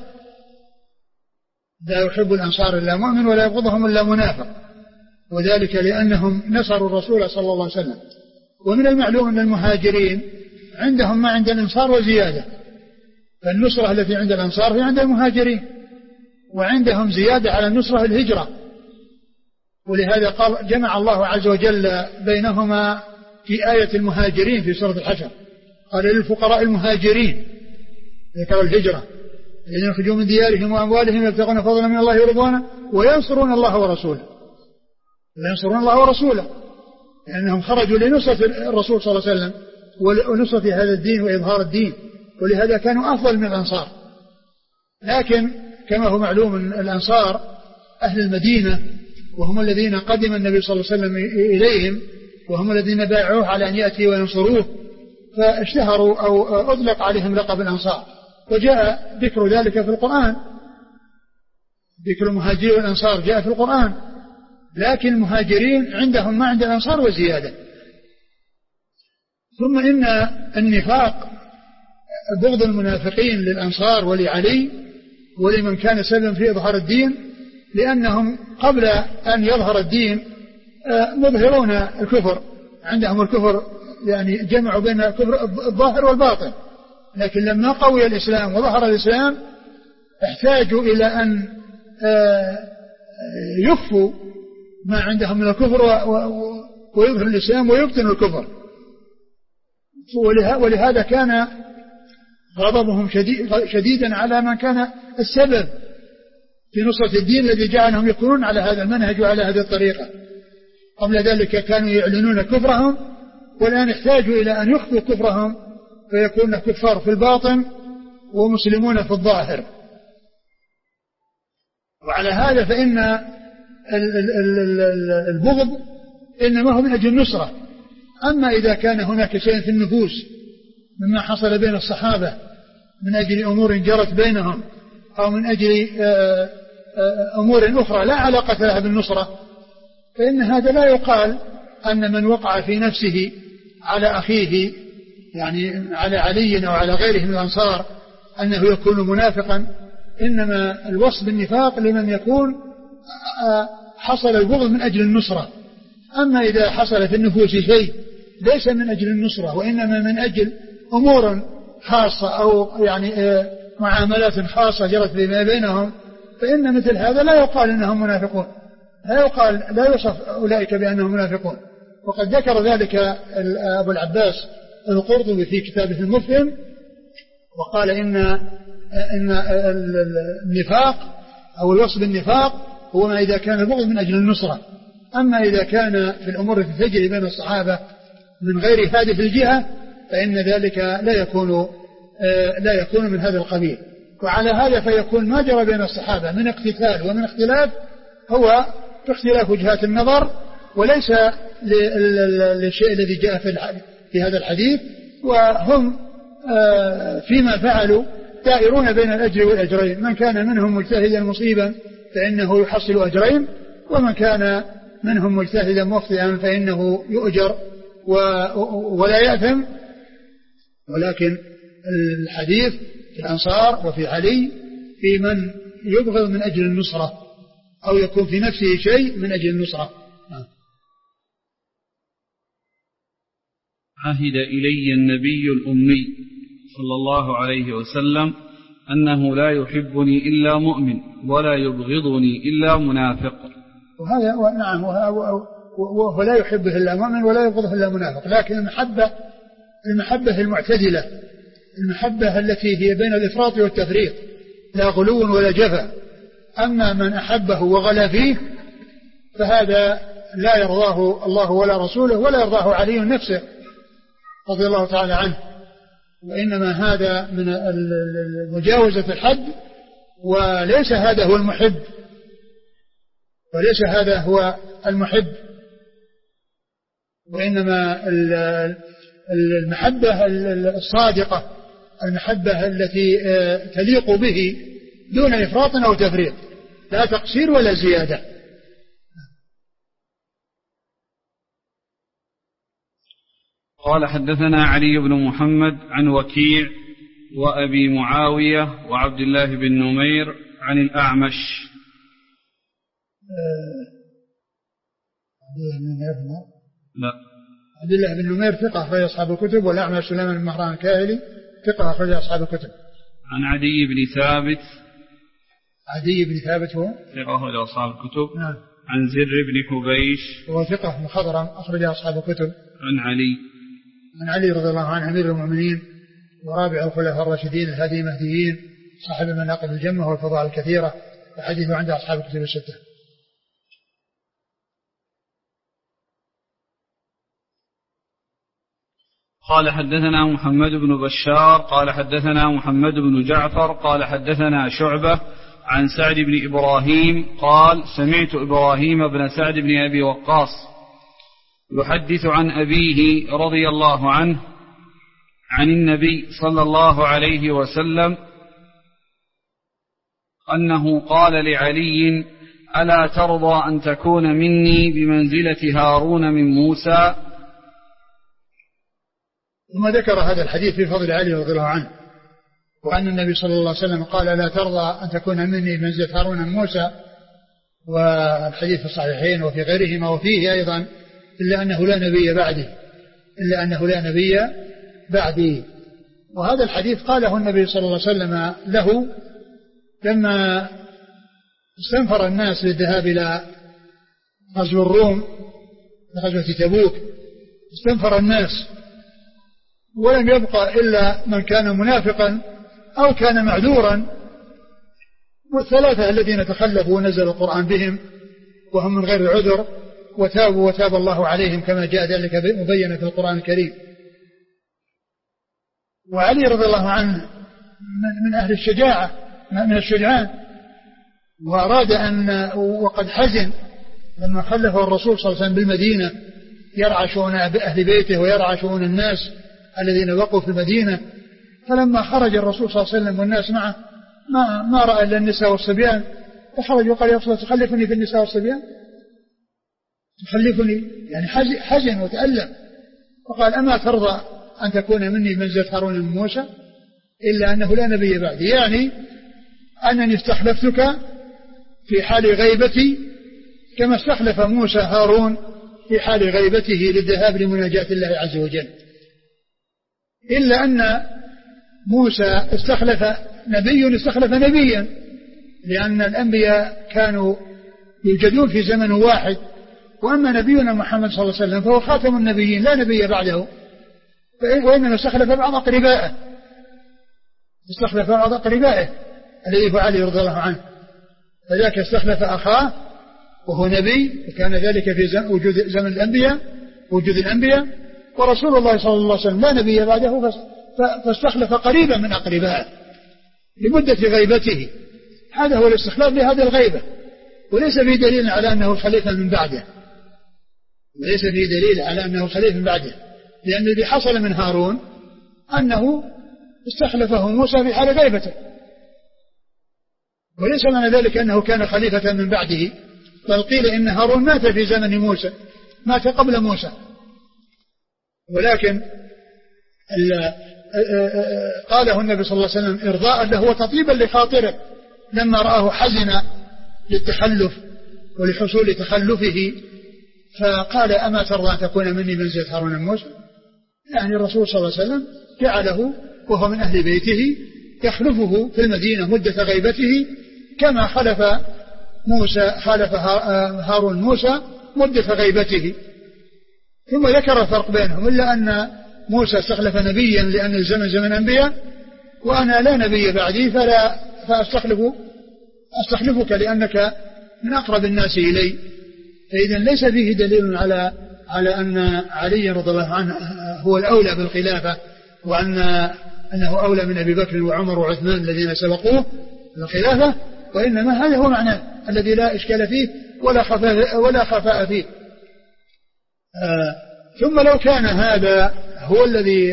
لا يحب الأنصار إلا مؤمن ولا يبغضهم إلا منافق، وذلك لأنهم نصروا الرسول صلى الله عليه وسلم. ومن المعلوم أن المهاجرين عندهم ما عند الأنصار وزيادة، فالنصرة التي عند الأنصار هي عند المهاجرين، وعندهم زيادة على النصرة الهجرة. ولهذا قال جمع الله عز وجل بينهما في آية المهاجرين في سورة الحشر، قال للفقراء المهاجرين، ذكر الهجرة الذين يخرجون من ديارهم وأموالهم يبتغون فضلا من الله ورضوانه وينصرون الله ورسوله، لأنهم خرجوا لنصرة الرسول صلى الله عليه وسلم ونصرة هذا الدين وإظهار الدين، ولهذا كانوا أفضل من الأنصار. لكن كما هو معلوم الأنصار أهل المدينة، وهم الذين قدم النبي صلى الله عليه وسلم إليهم، وهم الذين بايعوه على أن يأتي وينصروه، فاشتهروا أو أطلق عليهم لقب الأنصار. وجاء ذكر ذلك في القرآن، ذكر المهاجرين والأنصار جاء في القرآن، لكن المهاجرين عندهم ما عند الأنصار وزيادة. ثم إن النفاق بغض المنافقين للأنصار ولعلي ولمن كان سببا في إظهار الدين، لأنهم قبل أن يظهر الدين مظهرون الكفر، عندهم الكفر، يعني جمعوا بين الكفر الظاهر والباطن. لكن لما قوي الإسلام وظهر الإسلام احتاجوا إلى أن يخفوا ما عندهم من الكفر ويظهر الإسلام ويبطن الكفر. ولهذا كان غضبهم شديدا على من كان السبب في نصرة الدين الذي جعلهم يكونون على هذا المنهج وعلى هذه الطريقة. قبل ذلك كانوا يعلنون كفرهم، والآن احتاجوا إلى أن يخفوا كفرهم فيكون كفار في الباطن ومسلمون في الظاهر. وعلى هذا فإن البغض إنما هو من أجل النصرة. أما إذا كان هناك شيء في النفوس مما حصل بين الصحابة من أجل أمور جرت بينهم أو من أجل أمور أخرى لا علاقة لها بالنصرة، فإن هذا لا يقال أن من وقع في نفسه على أخيه يعني على علي أو على غيره من الأنصار أنه يكون منافقا. إنما الوصف بالنفاق لمن يكون حصل البغض من أجل النصرة. أما إذا حصل في النفوس شيء ليس من أجل النصرة وإنما من أجل أمور خاصة أو يعني معاملات خاصة جرت بما بينهم، فإن مثل هذا لا يقال إنهم منافقون، لا يوصف أولئك بأنهم منافقون. وقد ذكر ذلك أبو العباس القرطبي في كتابه المفهم، وقال إن النفاق أو الوصف بالنفاق هو ما إذا كان البغض من أجل النصرة. أما إذا كان في الأمور التي تجري بين الصحابة من غير هذه الجهة فإن ذلك لا يكون من هذا القبيل. وعلى هذا فيكون ما جرى بين الصحابة من اقتتال ومن اختلاف هو باختلاف وجهات النظر وليس للشيء الذي جاء في هذا الحديث. وهم فيما فعلوا دائرون بين الأجر والأجرين، من كان منهم مجتهدا مصيبا فإنه يحصل أجرين، ومن كان منهم مجتهدا مخطئا فإنه يؤجر ولا يأثم. ولكن الحديث في الأنصار وفي علي في من يبغض من أجل النصرة أو يكون في نفسه شيء من أجل النصرة. عهد إلي النبي الأمي صلى الله عليه وسلم أنه لا يحبني إلا مؤمن ولا يبغضني إلا منافق. وهذا نعم، وهو لا يحبه إلا مؤمن ولا يبغضه إلا منافق. لكن المحبة المعتدلة، المحبة التي هي بين الإفراط والتفريط، لا غلو ولا جفا. أما من أحبه وغلا فيه فهذا لا يرضاه الله ولا رسوله ولا يرضاه علي نفسه رضي الله تعالى عنه. وإنما هذا من مجاوزة الحد، وليس هذا هو المحب، وليس هذا هو المحب. وإنما المحبة الصادقة، المحبة التي تليق به دون إفراط أو تفريط، لا تقصير ولا زيادة. قال حدثنا علي بن محمد عن وكيع وأبي معاوية وعبد الله بن نمير عن الأعمش. لا، عبد الله بن نمير ثقة أخرج أصحاب الكتب، والأعمش سليمان بن مهران الكاهلي ثقة أخرج أصحاب الكتب. عن عدي بن ثابت. عدي بن ثابت هو ثقة أخرج أصحاب الكتب. نعم. عن زر بن حبيش هو ثقة مخضرم أخرج أصحاب الكتب. عن علي رضي الله عنه أمير المؤمنين ورابع الخلفاء الراشدين الهادي المهديين صاحب المناقب الجمة والفضائل الكثيرة، وحديثه عند أصحاب الكتب الستة. قال حدثنا محمد بن بشار قال حدثنا محمد بن جعفر قال حدثنا شعبة عن سعد بن إبراهيم قال سمعت إبراهيم بن سعد بن أبي وقاص يحدث عن أبيه رضي الله عنه عن النبي صلى الله عليه وسلم أنه قال لعلي ألا ترضى أن تكون مني بمنزلة هارون من موسى. ثم ذكر هذا الحديث في فضل علي رضي الله عنه، وأن النبي صلى الله عليه وسلم قال ألا ترضى أن تكون مني بمنزلة هارون من موسى. والحديث في الصحيحين وفي غيرهما، وفيه أيضا إلا أنه لا نبي بعدي. وهذا الحديث قاله النبي صلى الله عليه وسلم له لما استنفر الناس للذهاب إلى غزو الروم غزوة تبوك. استنفر الناس ولم يبقى إلا من كان منافقا أو كان معذورا، والثلاثة الذين تخلفوا ونزل القرآن بهم وهم من غير عذر وتابوا وتاب الله عليهم كما جاء ذلك مبينا في القرآن الكريم. وعلي رضي الله عنه من أهل الشجاعة من الشجعان، وأراد وقد حزن لما خلفه الرسول صلى الله عليه وسلم بالمدينة يرعى شؤون أهل بيته ويرعى شؤون الناس الذين بقوا في المدينة. فلما خرج الرسول صلى الله عليه وسلم والناس معه ما رأى إلا النساء والصبيان، فخرج وقال: يا رسول الله تخلفني في النساء والصبيان؟ تخلفني يعني حزن وتألم. وقال: أما ترضى أن تكون مني منزلة هارون من موسى إلا أنه لا نبي بعدي، يعني أنني استخلفتك في حال غيبتي كما استخلف موسى هارون في حال غيبته للذهاب لمناجاة الله عز وجل، إلا أن موسى استخلف نبيا، لأن الأنبياء كانوا يوجدون في زمن واحد، وأما نبينا محمد صلى الله عليه وسلم فهو خاتم النبيين لا نبي بعده، وإنما استخلف بعض أقربائه الذي هو علي رضي الله عنه، فذاك استخلف أخاه وهو نبي، وكان ذلك في وجود زمن الأنبياء وجود الأنبياء، ورسول الله صلى الله عليه وسلم لا نبي بعده فاستخلف قريبا من أقربائه لمدة غيبته. هذا هو الاستخلاف لهذه الغيبة، وليس فيه دليل على أنه الخليفة من بعده، لأن الذي حصل من هارون أنه استخلفه موسى في حال غيبته، وليس معنى ذلك أنه كان خليفة من بعده، بل قيل إن هارون مات في زمن موسى، مات قبل موسى، ولكن قاله النبي صلى الله عليه وسلم إرضاء له وتطيبا لخاطره لما رآه حزن للتخلف ولحصول تخلفه، فقال: أما ترضى أن تكون مني منزلة هارون من موسى؟ يعني الرسول صلى الله عليه وسلم جعله وهو من أهل بيته يخلفه في المدينة مدة غيبته كما خلف هارون موسى مدة غيبته. ثم ذكر الفرق بينهم، إلا أن موسى استخلف نبيا لأن الزمن زمن أنبياء، وأنا لا نبي بعدي فأستخلفك لأنك من أقرب الناس إلي. فإذا ليس فيه دليل على أن علي رضي الله عنه هو الأولى بالخلافة، وأنه أولى من أبي بكر وعمر وعثمان الذين سبقوه بالخلافة، وإنما هذا هو معناه الذي لا إشكال فيه ولا خفاء فيه. ثم لو كان هذا هو الذي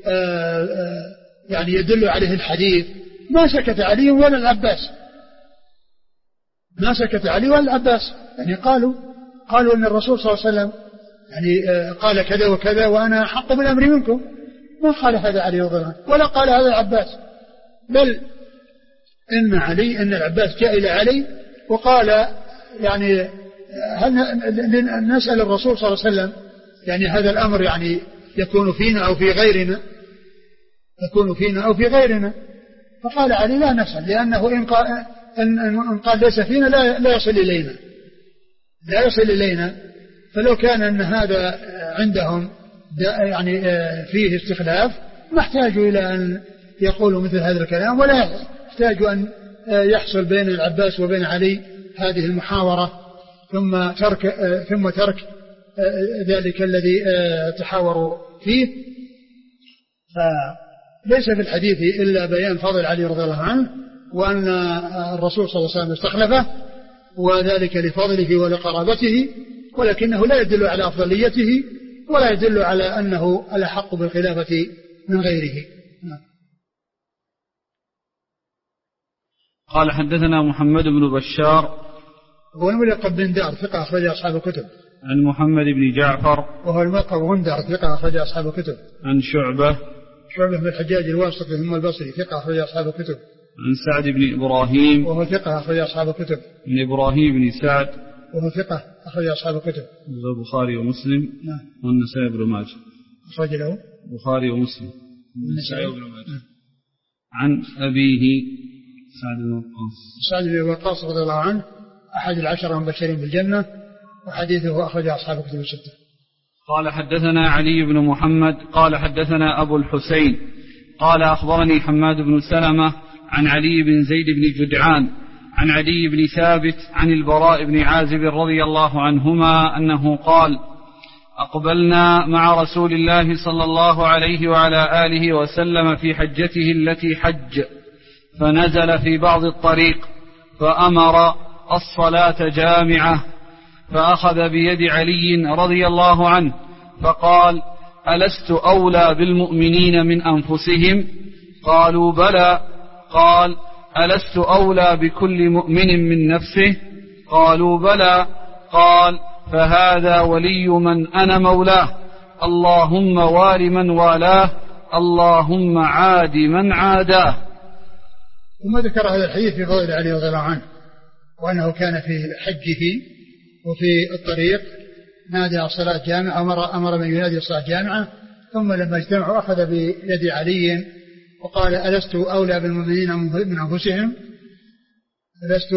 يعني يدل عليه الحديث ما سكت علي ولا العباس، يعني قالوا أن الرسول صلى الله عليه وسلم يعني قال كذا وكذا وأنا أحق بالأمر منكم، ما قال هذا علي رضي الله عنه ولا قال هذا العباس، بل إن العباس جاء إلى علي وقال يعني هل نسأل الرسول صلى الله عليه وسلم يعني هذا الأمر يعني يكون فينا أو في غيرنا، فقال علي: لا نسأل، لأنه إن قال ليس فينا لا يصل إلينا. فلو كان أن هذا عندهم يعني فيه استخلاف ما احتاجوا إلى أن يقولوا مثل هذا الكلام، ولا احتاجوا أن يحصل بين العباس وبين علي هذه المحاورة ثم ترك ذلك الذي تحاوروا فيه. فليس في الحديث إلا بيان فضل علي رضي الله عنه، وأن الرسول صلى الله عليه وسلم استخلفه، وذلك لفضله ولقرابته، ولكنه لا يدل على أفضليته ولا يدل على أنه الأحق بالخلافة من غيره. قال: حدثنا محمد بن بشار هو الملقب بن دار ثقة أخرج أصحاب الكتب. عن محمد بن جعفر وهو الملقب غندر ثقة أخرج أصحاب الكتب. عن شعبة بن الحجاج الواسطي ثم البصري ثقة أخرج أصحاب الكتب. عن سعد بن إبراهيم وهو ثقة أخرج أصحاب الكتب. من إبراهيم بن سعد وهو ثقة أخرج أصحاب الكتب. البخاري ومسلم. نعم. والنسائي بن ماجه. أخرج له البخاري ومسلم والنسائي بن ماجه. عن أبيه سعد بن وقاص رضي الله عنه أحد العشرة المبشرين بالجنة، وحديثه أخرج أصحاب الكتب الستة. قال: حدثنا علي بن محمد قال: حدثنا أبو الحسين قال: أخبرني حماد بن سلمة عن علي بن زيد بن جدعان عن عدي بن ثابت عن البراء بن عازب رضي الله عنهما أنه قال: أقبلنا مع رسول الله صلى الله عليه وعلى آله وسلم في حجته التي حج، فنزل في بعض الطريق فأمر الصلاة جامعة، فأخذ بيد علي رضي الله عنه فقال: ألست أولى بالمؤمنين من أنفسهم؟ قالوا: بلى. قال: ألست أولى بكل مؤمن من نفسه؟ قالوا: بلى. قال: فهذا ولي من أنا مولاه، اللهم وال من والاه، اللهم عاد من عاداه. ثم ذكر هذا الحديث في فضل علي رضي الله عنه، وأنه كان في حجه وفي الطريق نادى الصلاة جامعة، أمر من ينادي الصلاة جامعة، ثم لما اجتمعوا أخذ بيد علي وقال: ألست أولى بالمؤمنين من أنفسهم؟ ألست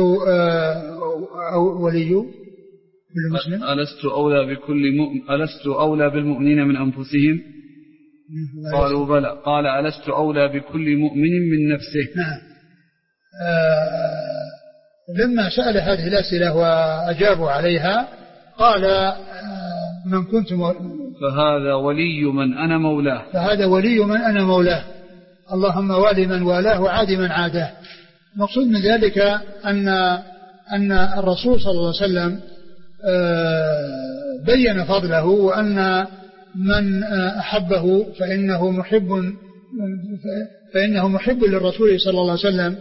ولي كل مسلم؟ ألست أولى بالمؤمنين من أنفسهم؟ قالوا: بلى. قال: ألست أولى بكل مؤمن من نفسه؟ نعم. لما سأل هذه الأسئلة وأجابوا عليها قال: من كنت فهذا ولي من أنا مولاه، فهذا ولي من أنا مولاه، اللهم والي من والاه وعاد من عاداه. المقصود من ذلك أن الرسول صلى الله عليه وسلم بين فضله، وأن من أحبه فإنه محب للرسول صلى الله عليه وسلم،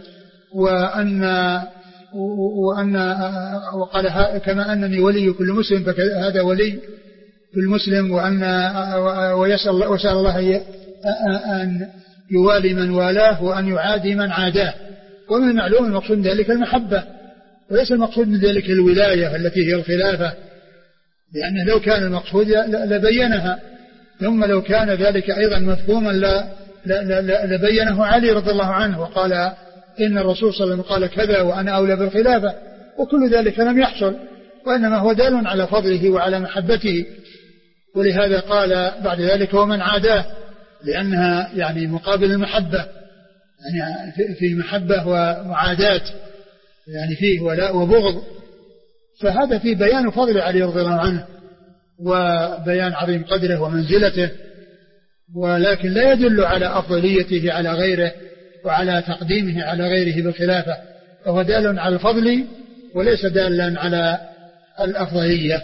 وقال: كما أنني ولي كل مسلم فهذا ولي كل مسلم، وسأل الله أن يوالي من والاه وأن يعادي من عاداه. ومن المعلوم المقصود من ذلك المحبة، وليس المقصود من ذلك الولاية التي هي الخلافة، لأنه لو كان المقصود لبينها، ثم لو كان ذلك أيضا مفهوما لبينه علي رضي الله عنه وقال: إن الرسول صلى الله عليه وسلم قال كذا وأنا أولى بالخلافة، وكل ذلك لم يحصل، وإنما هو دال على فضله وعلى محبته. ولهذا قال بعد ذلك: ومن عاداه، لأنها يعني مقابل المحبة، يعني في محبة ومعاداة، يعني فيه ولاء وبغض. فهذا في بيان فضل علي رضي الله عنه وبيان عظيم قدره ومنزلته، ولكن لا يدل على أفضليته على غيره وعلى تقديمه على غيره بالخلافة، فهو دال على الفضل وليس دالا على الأفضلية.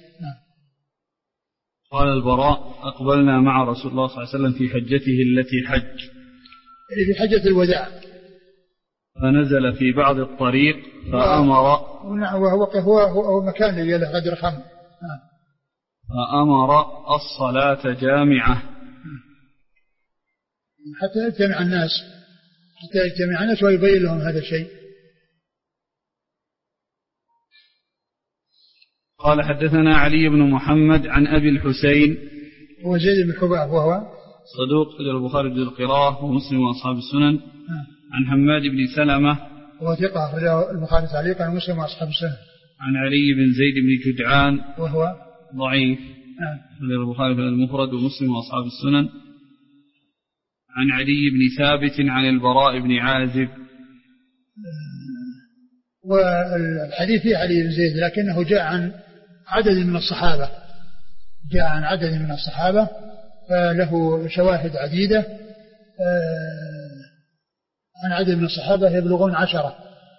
قال البراء: أقبلنا مع رسول الله صلى الله عليه وسلم في حجته التي حج، في حجة الوداع، فنزل في بعض الطريق فأمر، وهو مكان الذي له قدر خم، فأمر الصلاة جامعة، حتى يجتمع الناس ويبين لهم هذا الشيء. قال: حدثنا علي بن محمد عن أبي الحسين هو زيد بن حباب، وهو صدوق أخرجه البخاري في القراءة ومسلم وأصحاب السنن. عن حماد بن سلمة وهو ثقة أخرجه البخاري تعليقا ومسلم وأصحاب السنن. عن علي بن زيد بن جدعان وهو ضعيف أخرجه البخاري في المفرد ومسلم وأصحاب السنن. عن علي بن ثابت عن البراء بن عازب. والحديث فيه علي بن زيد، لكنه جاء عن عدد من الصحابة، فله شواهد عديدة عن عدد من الصحابة يبلغون 10.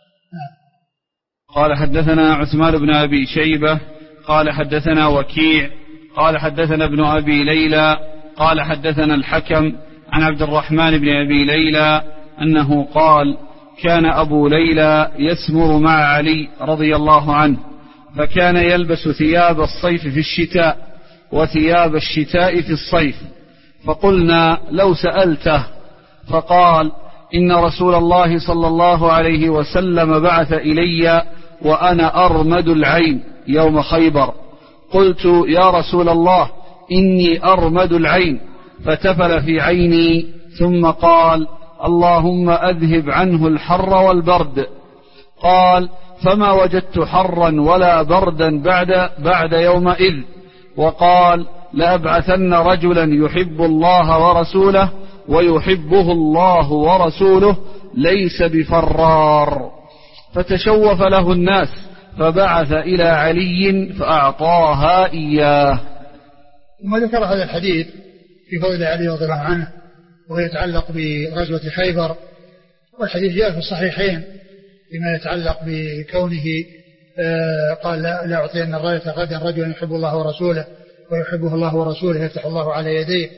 قال: حدثنا عثمان بن أبي شيبة قال: حدثنا وكيع قال: حدثنا ابن أبي ليلى قال: حدثنا الحكم عن عبد الرحمن بن أبي ليلى أنه قال: كان أبو ليلى يسمر مع علي رضي الله عنه، فكان يلبس ثياب الصيف في الشتاء وثياب الشتاء في الصيف، فقلنا: لو سألته. فقال: إن رسول الله صلى الله عليه وسلم بعث إلي وأنا أرمد العين يوم خيبر، قلت: يا رسول الله إني أرمد العين، فتفل في عيني ثم قال: اللهم أذهب عنه الحر والبرد. قال: فما وجدت حرا ولا بردا بعد يومئذ. وقال: لأبعثن رجلا يحب الله ورسوله ويحبه الله ورسوله ليس بفرار. فتشوف له الناس فبعث إلى علي فأعطاها إياه. ثم ذكر هذا الحديث في فضل علي رضي الله عنه ويتعلق بغزوة خيبر، والحديث جاء في الصحيحين فيما يتعلق بكونه قال لا أعطين الراية غدا رجل يحب الله ورسوله ويحبه الله ورسوله يفتح الله على يديه.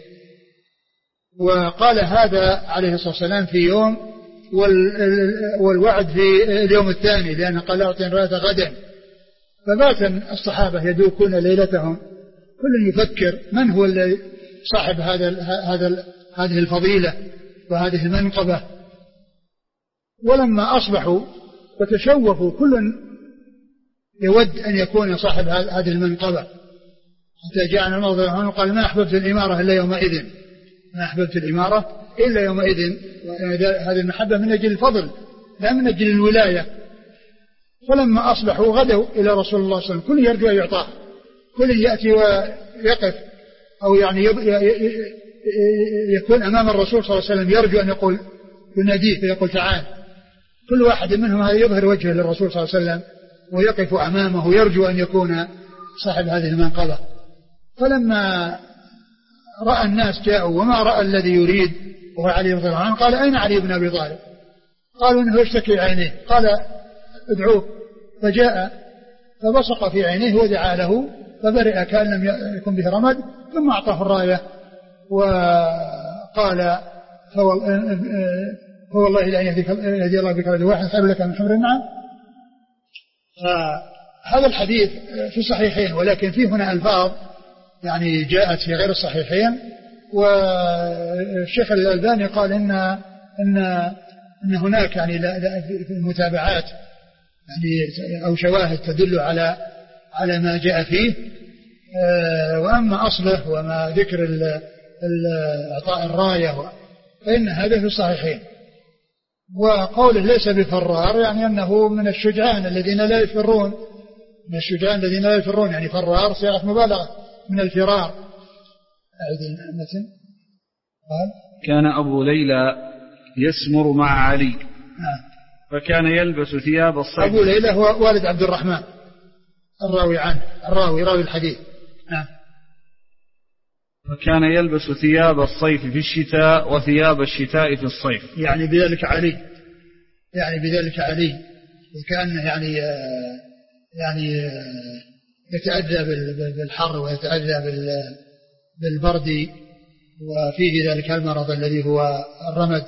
وقال هذا عليه الصلاة والسلام في يوم والوعد في اليوم الثاني، لأنه قال لا أعطين الراية غدا. فبات الصحابة يدوكون ليلتهم كل يفكر من هو الذي صاحب هذه الفضيلة وهذه المنقبة. ولما أصبحوا وتشوفوا كل يود أن يكون صاحب هذه المنقبة، حتى جاءنا الموضع وقال ما أحببت الإمارة إلا يومئذ، ما أحببت الإمارة إلا يومئذ. هذه المحبة من أجل الفضل لا من أجل الولاية. فلما أصبحوا غدوا إلى رسول الله صلى الله عليه وسلم كل يرجو يعطاه، كل يأتي ويقف أو يعني يكون أمام الرسول صلى الله عليه وسلم يرجو أن يقول يناديه فيقول تعال. كل واحد منهم هذا يظهر وجهه للرسول صلى الله عليه وسلم ويقف أمامه يرجو أن يكون صاحب هذه المنقبة. فلما رأى الناس جاءوا وما رأى الذي يريد وهو علي رضي الله عنه قال أين علي بن أبي طالب؟ قالوا إنه يشتكي عينيه. قال ادعوه. فجاء فبصق في عينيه ودعا له فبرئ كأن لم يكن به رمد، ثم أعطاه الراية وقال فوالله لا يهدي الله بك رجل واحد خير لك من حمر النعم. هذا الحديث في الصحيحين، ولكن فيه هنا ألفاظ يعني جاءت في غير الصحيحين. والشيخ الألباني قال إن هناك يعني في المتابعات يعني أو شواهد تدل على ما جاء فيه. وأما أصله وما ذكر إعطاء الراية فإن هذا في الصحيحين. وقوله ليس بفرار يعني أنه من الشجعان الذين لا يفرون، من الشجعان الذين لا يفرون، يعني فرار صيغة مبالغة من الفرار. كان أبو ليلى يسمر مع علي فكان يلبس ثياب الصيف. أبو ليلى هو والد عبد الرحمن الراوي عنه، راوي الحديث. فكان يلبس ثياب الصيف في الشتاء وثياب الشتاء في الصيف. يعني بذلك علي وكأنه يعني يتأذى بالحر ويتأذى بالبرد وفيه ذلك المرض الذي هو الرمد.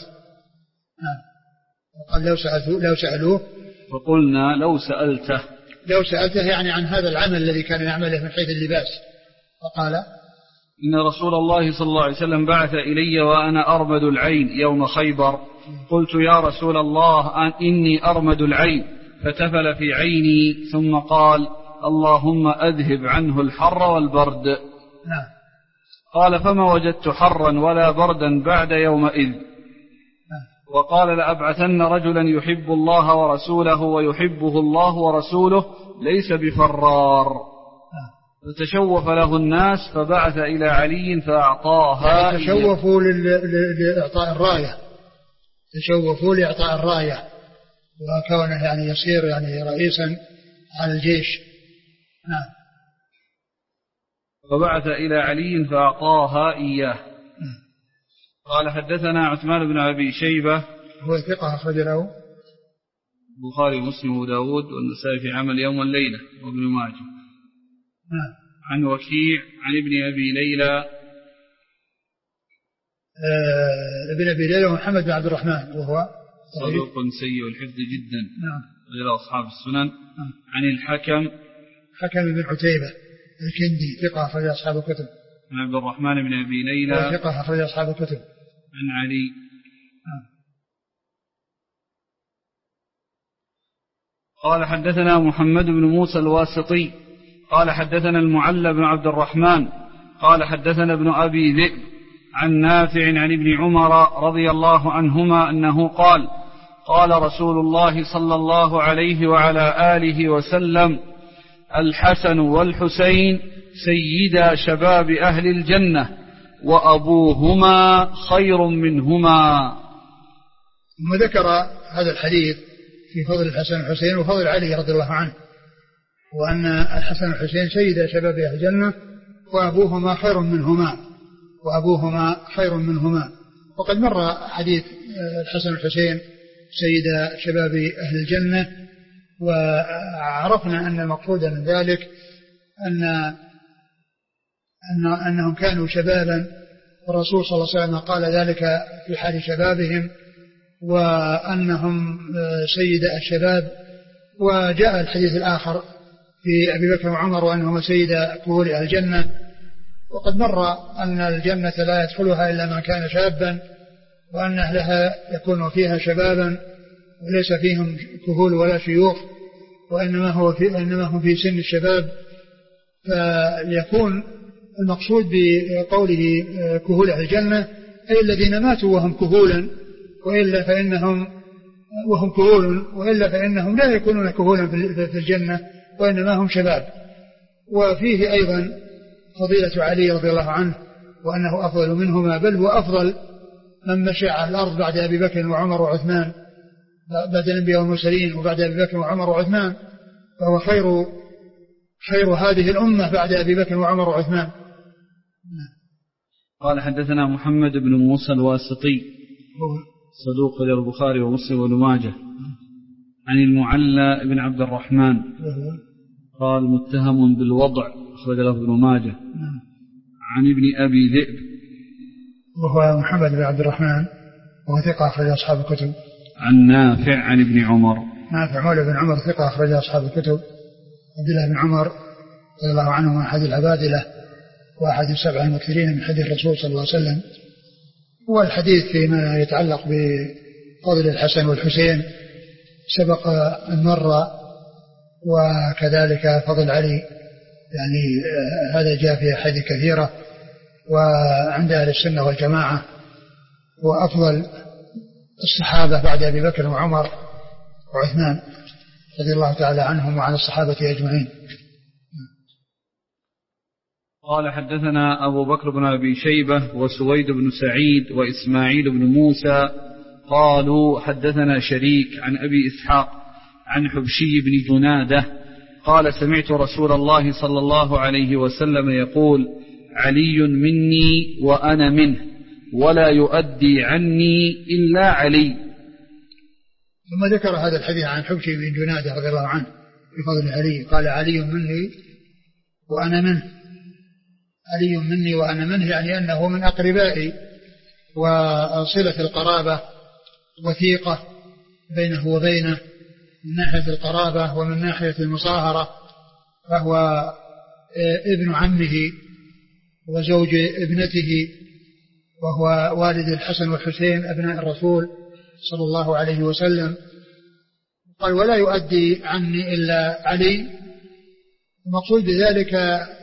وقال لو سألوه فقلنا لو سألته يعني عن هذا العمل الذي كان يعمله من حيث اللباس. فقال إن رسول الله صلى الله عليه وسلم بعث إلي وأنا أرمد العين يوم خيبر. قلت يا رسول الله إني أرمد العين، فتفل في عيني ثم قال اللهم أذهب عنه الحر والبرد. قال فما وجدت حرا ولا بردا بعد يومئذ. وقال لأبعثن رجلا يحب الله ورسوله ويحبه الله ورسوله ليس بفرار. فتشوف له الناس فبعث إلى علي فأعطاها. تشوفوا لإعطاء الراية، تشوفوا لإعطاء الراية وكونه يعني يصير يعني رئيسا على الجيش. فبعث إلى علي فأعطاها إياه. قال حدثنا عثمان بن أبي شيبة هو ثقة أخرج له البخاري ومسلم وداود والنسائي في عمل يوم والليلة وابن ماجه. عن وكيع عن ابن أبي ليلى ابن أبي ليلى ومحمد بن عبد الرحمن وهو صدوق سيء الحفظ جدا غير أصحاب السنن. عن الحكم بن عتيبة الكندي ثقة أخرج أصحاب الكتب. عن عبد الرحمن بن أبي ليلى ثقة أخرج أصحاب الكتب. عن علي قال حدثنا محمد بن موسى الواسطي قال حدثنا المعلى بن عبد الرحمن قال حدثنا ابن أبي ذئب عن نافع عن ابن عمر رضي الله عنهما أنه قال قال رسول الله صلى الله عليه وعلى آله وسلم الحسن والحسين سيدا شباب أهل الجنة وأبوهما خير منهما. ثم ذكر هذا الحديث في فضل الحسن والحسين وفضل علي رضي الله عنه، وأن الحسن والحسين سيد شباب أهل الجنة وأبوهما خير منهما. وقد مر حديث الحسن والحسين سيد شباب أهل الجنة، وعرفنا أن المقصود من ذلك أنهم كانوا شبابا، والرسول صلى الله عليه وسلم قال ذلك في حال شبابهم، وأنهم سيد الشباب. وجاء الحديث الآخر في أبي بكر وعمر وأنهما سيد كهول أهل الجنة. وقد مر أن الجنة لا يدخلها إلا من كان شابا، وأن أهلها يكون فيها شبابا وليس فيهم كهول ولا شيوخ، وإنما هم في سن الشباب. فيكون المقصود بقوله كهول أهل الجنة أي الذين ماتوا وهم كهولا، وإلا فإنهم لا يكونون كهولا في الجنة، وإنما هم شباب. وفيه أيضا فضيلة علي رضي الله عنه، وأنه أفضل منهما، بل هو أفضل من مشى على الأرض بعد أبي بكر وعمر وعثمان، بعد الأنبياء والمرسلين وبعد أبي بكر وعمر وعثمان، فهو خير هذه الأمة بعد أبي بكر وعمر وعثمان. قال حدثنا محمد بن موسى الواسطي صدوق للبخاري ومسلم وابن ماجه، عن المعلى بن عبد الرحمن قال متهم بالوضع، أخرج له ابن ماجه. عن ابن أبي ذئب وهو محمد بن عبد الرحمن وهو ثقة أخرج أصحاب الكتب. عن نافع عن ابن عمر، نافع مولى بن عمر ثقة أخرج أصحاب الكتب. عبد الله بن عمر رضي الله عنه من أحد العبادلة وأحد السبع المكثرين من حديث الرسول صلى الله عليه وسلم. والحديث فيما يتعلق بفضل الحسن والحسين سبق أن مر، وكذلك فضل علي يعني هذا جاء في أحاديث كثيرة. وعند أهل السنة والجماعة هو أفضل الصحابة بعد أبي بكر وعمر وعثمان رضي الله تعالى عنهم وعن الصحابة أجمعين. قال حدثنا أبو بكر بن أبي شيبة وسويد بن سعيد وإسماعيل بن موسى قالوا حدثنا شريك عن أبي إسحاق عن حبشي بن جنادة قال سمعت رسول الله صلى الله عليه وسلم يقول علي مني وأنا منه ولا يؤدي عني إلا علي. ثم ذكر هذا الحديث عن حبشي بن جنادة رضي الله عنه بفضل علي، قال علي مني وأنا منه. علي مني وأنا منه يعني أنه من أقربائي، وصلة القرابة وثيقة بينه وبينه من ناحية القرابة ومن ناحية المصاهرة، فهو ابن عمه وزوج ابنته، وهو والد الحسن والحسين أبناء الرسول صلى الله عليه وسلم. قال ولا يؤدي عني إلا علي. المقصود بذلك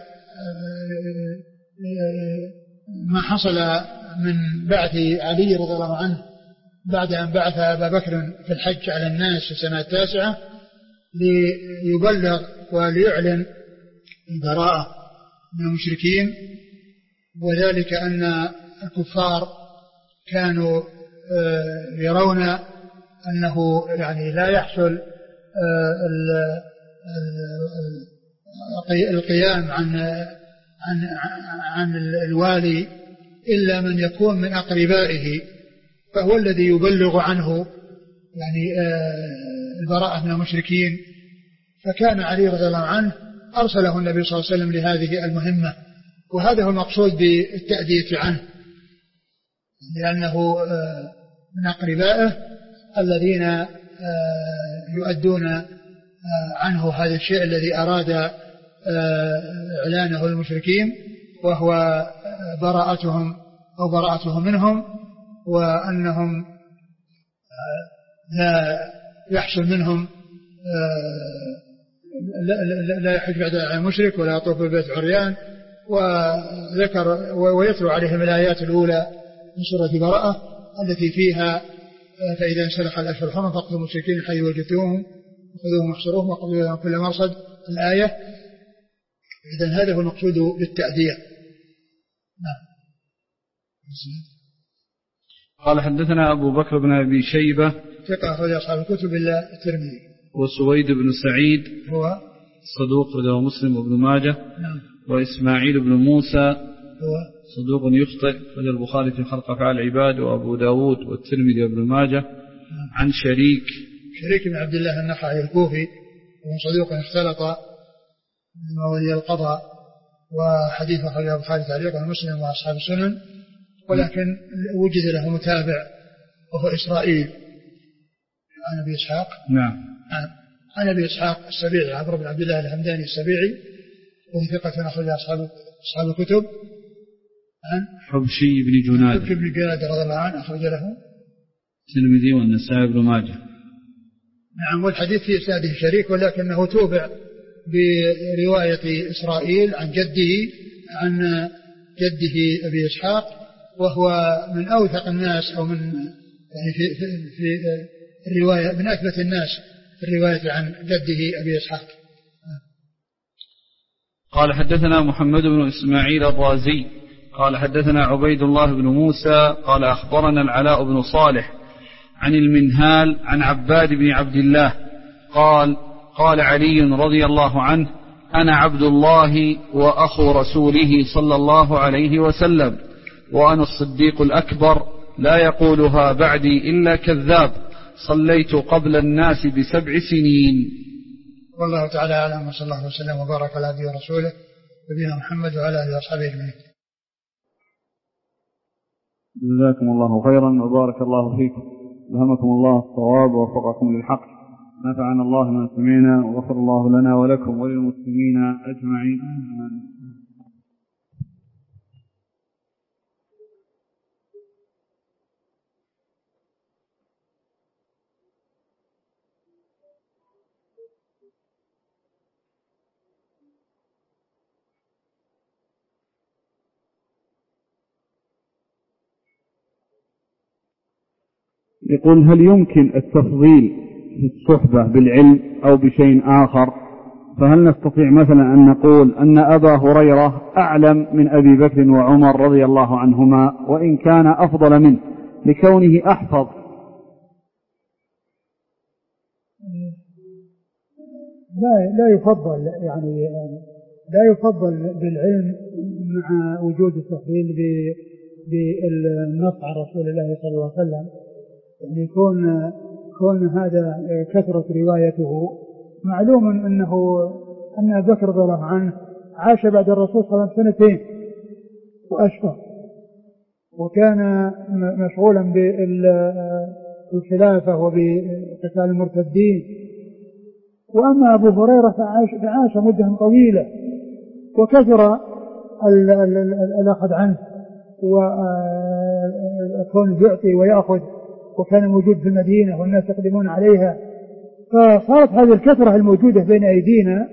ما حصل من بعث علي رضي الله عنه بعد أن بعث أبا بكر في الحج على الناس في السنة 9 ليبلغ وليعلن البراءة من المشركين، وذلك أن الكفار كانوا يرون أنه يعني لا يحصل القيام عن الوالي إلا من يكون من أقربائه، فهو الذي يبلغ عنه يعني البراءة من المشركين. فكان علي رضي الله عنه أرسله النبي صلى الله عليه وسلم لهذه المهمة، وهذا هو المقصود بالتأدية عنه، لأنه من أقربائه الذين يؤدون عنه هذا الشيء الذي أراد إعلانه للمشركين، وهو براءتهم منهم، وأنهم لا يحصل منهم لا يحج بعد المشرك ولا يطوف بالبيت عريان. وذكر ويتلو عليهم الآيات الأولى من سورة براءة التي فيها فإذا انسلخ الأشهر الحرم فاقتلوا المشركين حيث وجدتموهم وخذوهم واحصروهم وقتلوهم كل مرصد الآية. إذن هذا هو المقصود بالتأدية. نعم. قال حدثنا أبو بكر بن أبي شيبة ثقة أخرج أصحاب الكتب إلا الترمذي. وسويد بن سعيد هو صدوق رواه مسلم وابن ماجه. نعم. وإسماعيل بن موسى هو صدوق يخطئ أخرج البخاري في خلق أفعال العباد وأبو داود والترمذي وابن ماجه. نعم. عن شريك بن عبد الله النخعي الكوفي وهو صدوق اختلط من مواضيع القضاء، وحديث أخرجه البخاري تعليقا ومسلم وأصحاب السنن، ولكن وجد له متابع وهو إسرائيل عن أبي إسحاق. نعم. عن أبي إسحاق السبيعي عمرو بن عبد الله الهمداني السبيعي وهو ثقة أخرج أصحاب الكتب. عن حبشي بن جناد رضي الله عنه أخرج له الترمذي والنسائي بن ماجه. نعم. والحديث في إسناده شريك، ولكنه توبع برواية إسرائيل عن جده عن جده أبي إسحاق، وهو من أوثق الناس أو من يعني في الرواية من أثبت الناس في الرواية عن جده أبي إسحاق. قال حدثنا محمد بن إسماعيل الرازي قال حدثنا عبيد الله بن موسى قال أخبرنا العلاء بن صالح عن المنهال عن عباد بن عبد الله قال علي رضي الله عنه: أنا عبد الله وأخو رسوله صلى الله عليه وسلم، وأنا الصديق الأكبر، لا يقولها بعدي إلا كذاب، صليت قبل الناس ب7 سنين. والله تعالى أعلم، وصلى الله وسلم وبارك على عبده ورسوله نبينا محمد وعلى آله وصحبه أجمعين. جزاكم الله خيرا وبارك الله فيكم، ألهمكم الله الصواب ووفقكم للحق، نفعنا الله ما سمعنا وغفر الله لنا ولكم وللمسلمين أجمعين. يقول: هل يمكن التفضيل في الصحبة بالعلم أو بشيء آخر؟ فهل نستطيع مثلا أن نقول أن أبا هريرة أعلم من أبي بكر وعمر رضي الله عنهما وإن كان أفضل منه لكونه أحفظ؟ لا يفضل، يعني لا يفضل بالعلم مع وجود التفضيل بالنص عن رسول الله صلى الله عليه وسلم. يعني كون هذا كثرة روايته، معلوم أن أبا بكر رضي الله عنه عاش بعد الرسول صلى الله عليه وسلم 2 وأشهر، وكان مشغولا بالخلافة وبقتال المرتدين. وأما أبو هريرة فعاش مدة طويلة وكثر الأخذ عنه وكون يعطي ويأخذ، وكان موجود في المدينة والناس يقدمون عليها، فصارت هذه الكثرة الموجودة بين أيدينا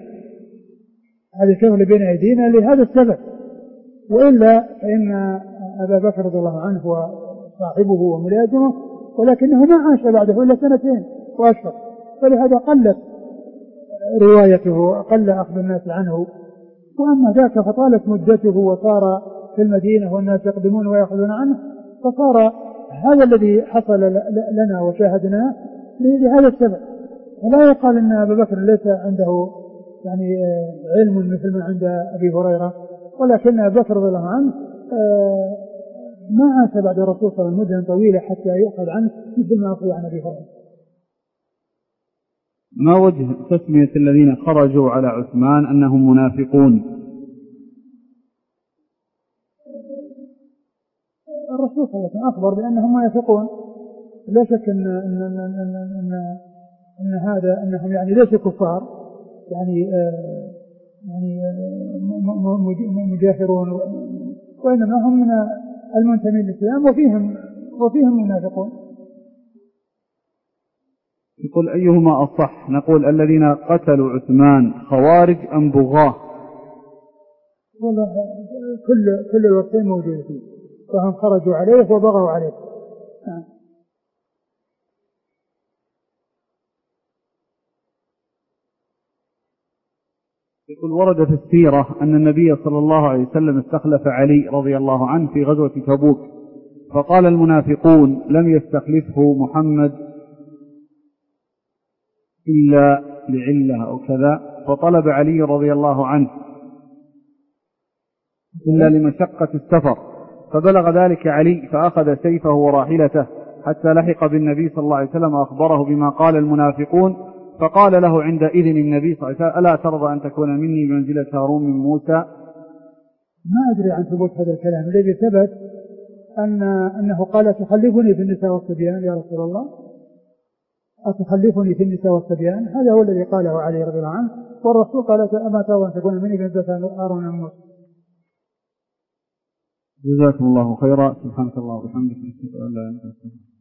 لهذا السبب. وإلا فإن أبا بكر رضي الله عنه هو صاحبه وملازمه، ولكنه ما عاش بعده إلا 2 وأشهر، فلهذا قلت روايته، قل أخذ الناس عنه. وأما ذاك فطالت مدته وصار في المدينة والناس يقدمون ويأخذون عنه، فصار هذا الذي حصل لنا وشاهدناه لهذا السبب. ولا يقال أن أبا بكر ليس عنده يعني علم مثل ما عند أبي هريرة، ولكن أبا بكر رضي الله عنه ما عاش بعد الرسول صلى الله عليه وسلم مدة طويلة حتى يؤخذ عنه مثل ما أخذ عن أبي هريرة. ما وجه تسمية الذين خرجوا على عثمان أنهم منافقون؟ الرسول صلى الله عليه وسلم أخبر بأنهم منافقون، لا شك أن هذا أنهم يعني ليسوا كفار، يعني مجاهرون، وإنما هم من المنتمين للإسلام وفيهم منافقون. يقول: أيهما أصح، نقول الذين قتلوا عثمان خوارج أم بغاة؟ والله كل الوقتين موجود فيه، فهم خرجوا عليه وبغوا عليه. يقول: ورد في السيرة أن النبي صلى الله عليه وسلم استخلف علي رضي الله عنه في غزوة تبوك، فقال المنافقون: لم يستخلفه محمد إلا لعلة أو كذا، فطلب علي رضي الله عنه إلا لمشقة السفر، فبلغ ذلك علي فأخذ سيفه وراحلته حتى لحق بالنبي صلى الله عليه وسلم وأخبره بما قال المنافقون، فقال له عندئذ النبي صلى الله عليه وسلم: ألا ترضى أن تكون مني بمنزلة هارون من موسى؟ ما أدري عن ثبوت هذا الكلام. الذي ثبت أنه قال: تخلفني في النساء والصبيان يا رسول الله، أتخلفني في النساء والصبيان؟ هذا هو الذي قاله علي رضي الله عنه، والرسول قال: أما ترضى أن تكون مني بمنزلة هارون من موسى. جزاكم الله خيرا. سبحانك الله وبحمدك، نشهد أن لا إله إلا أنت.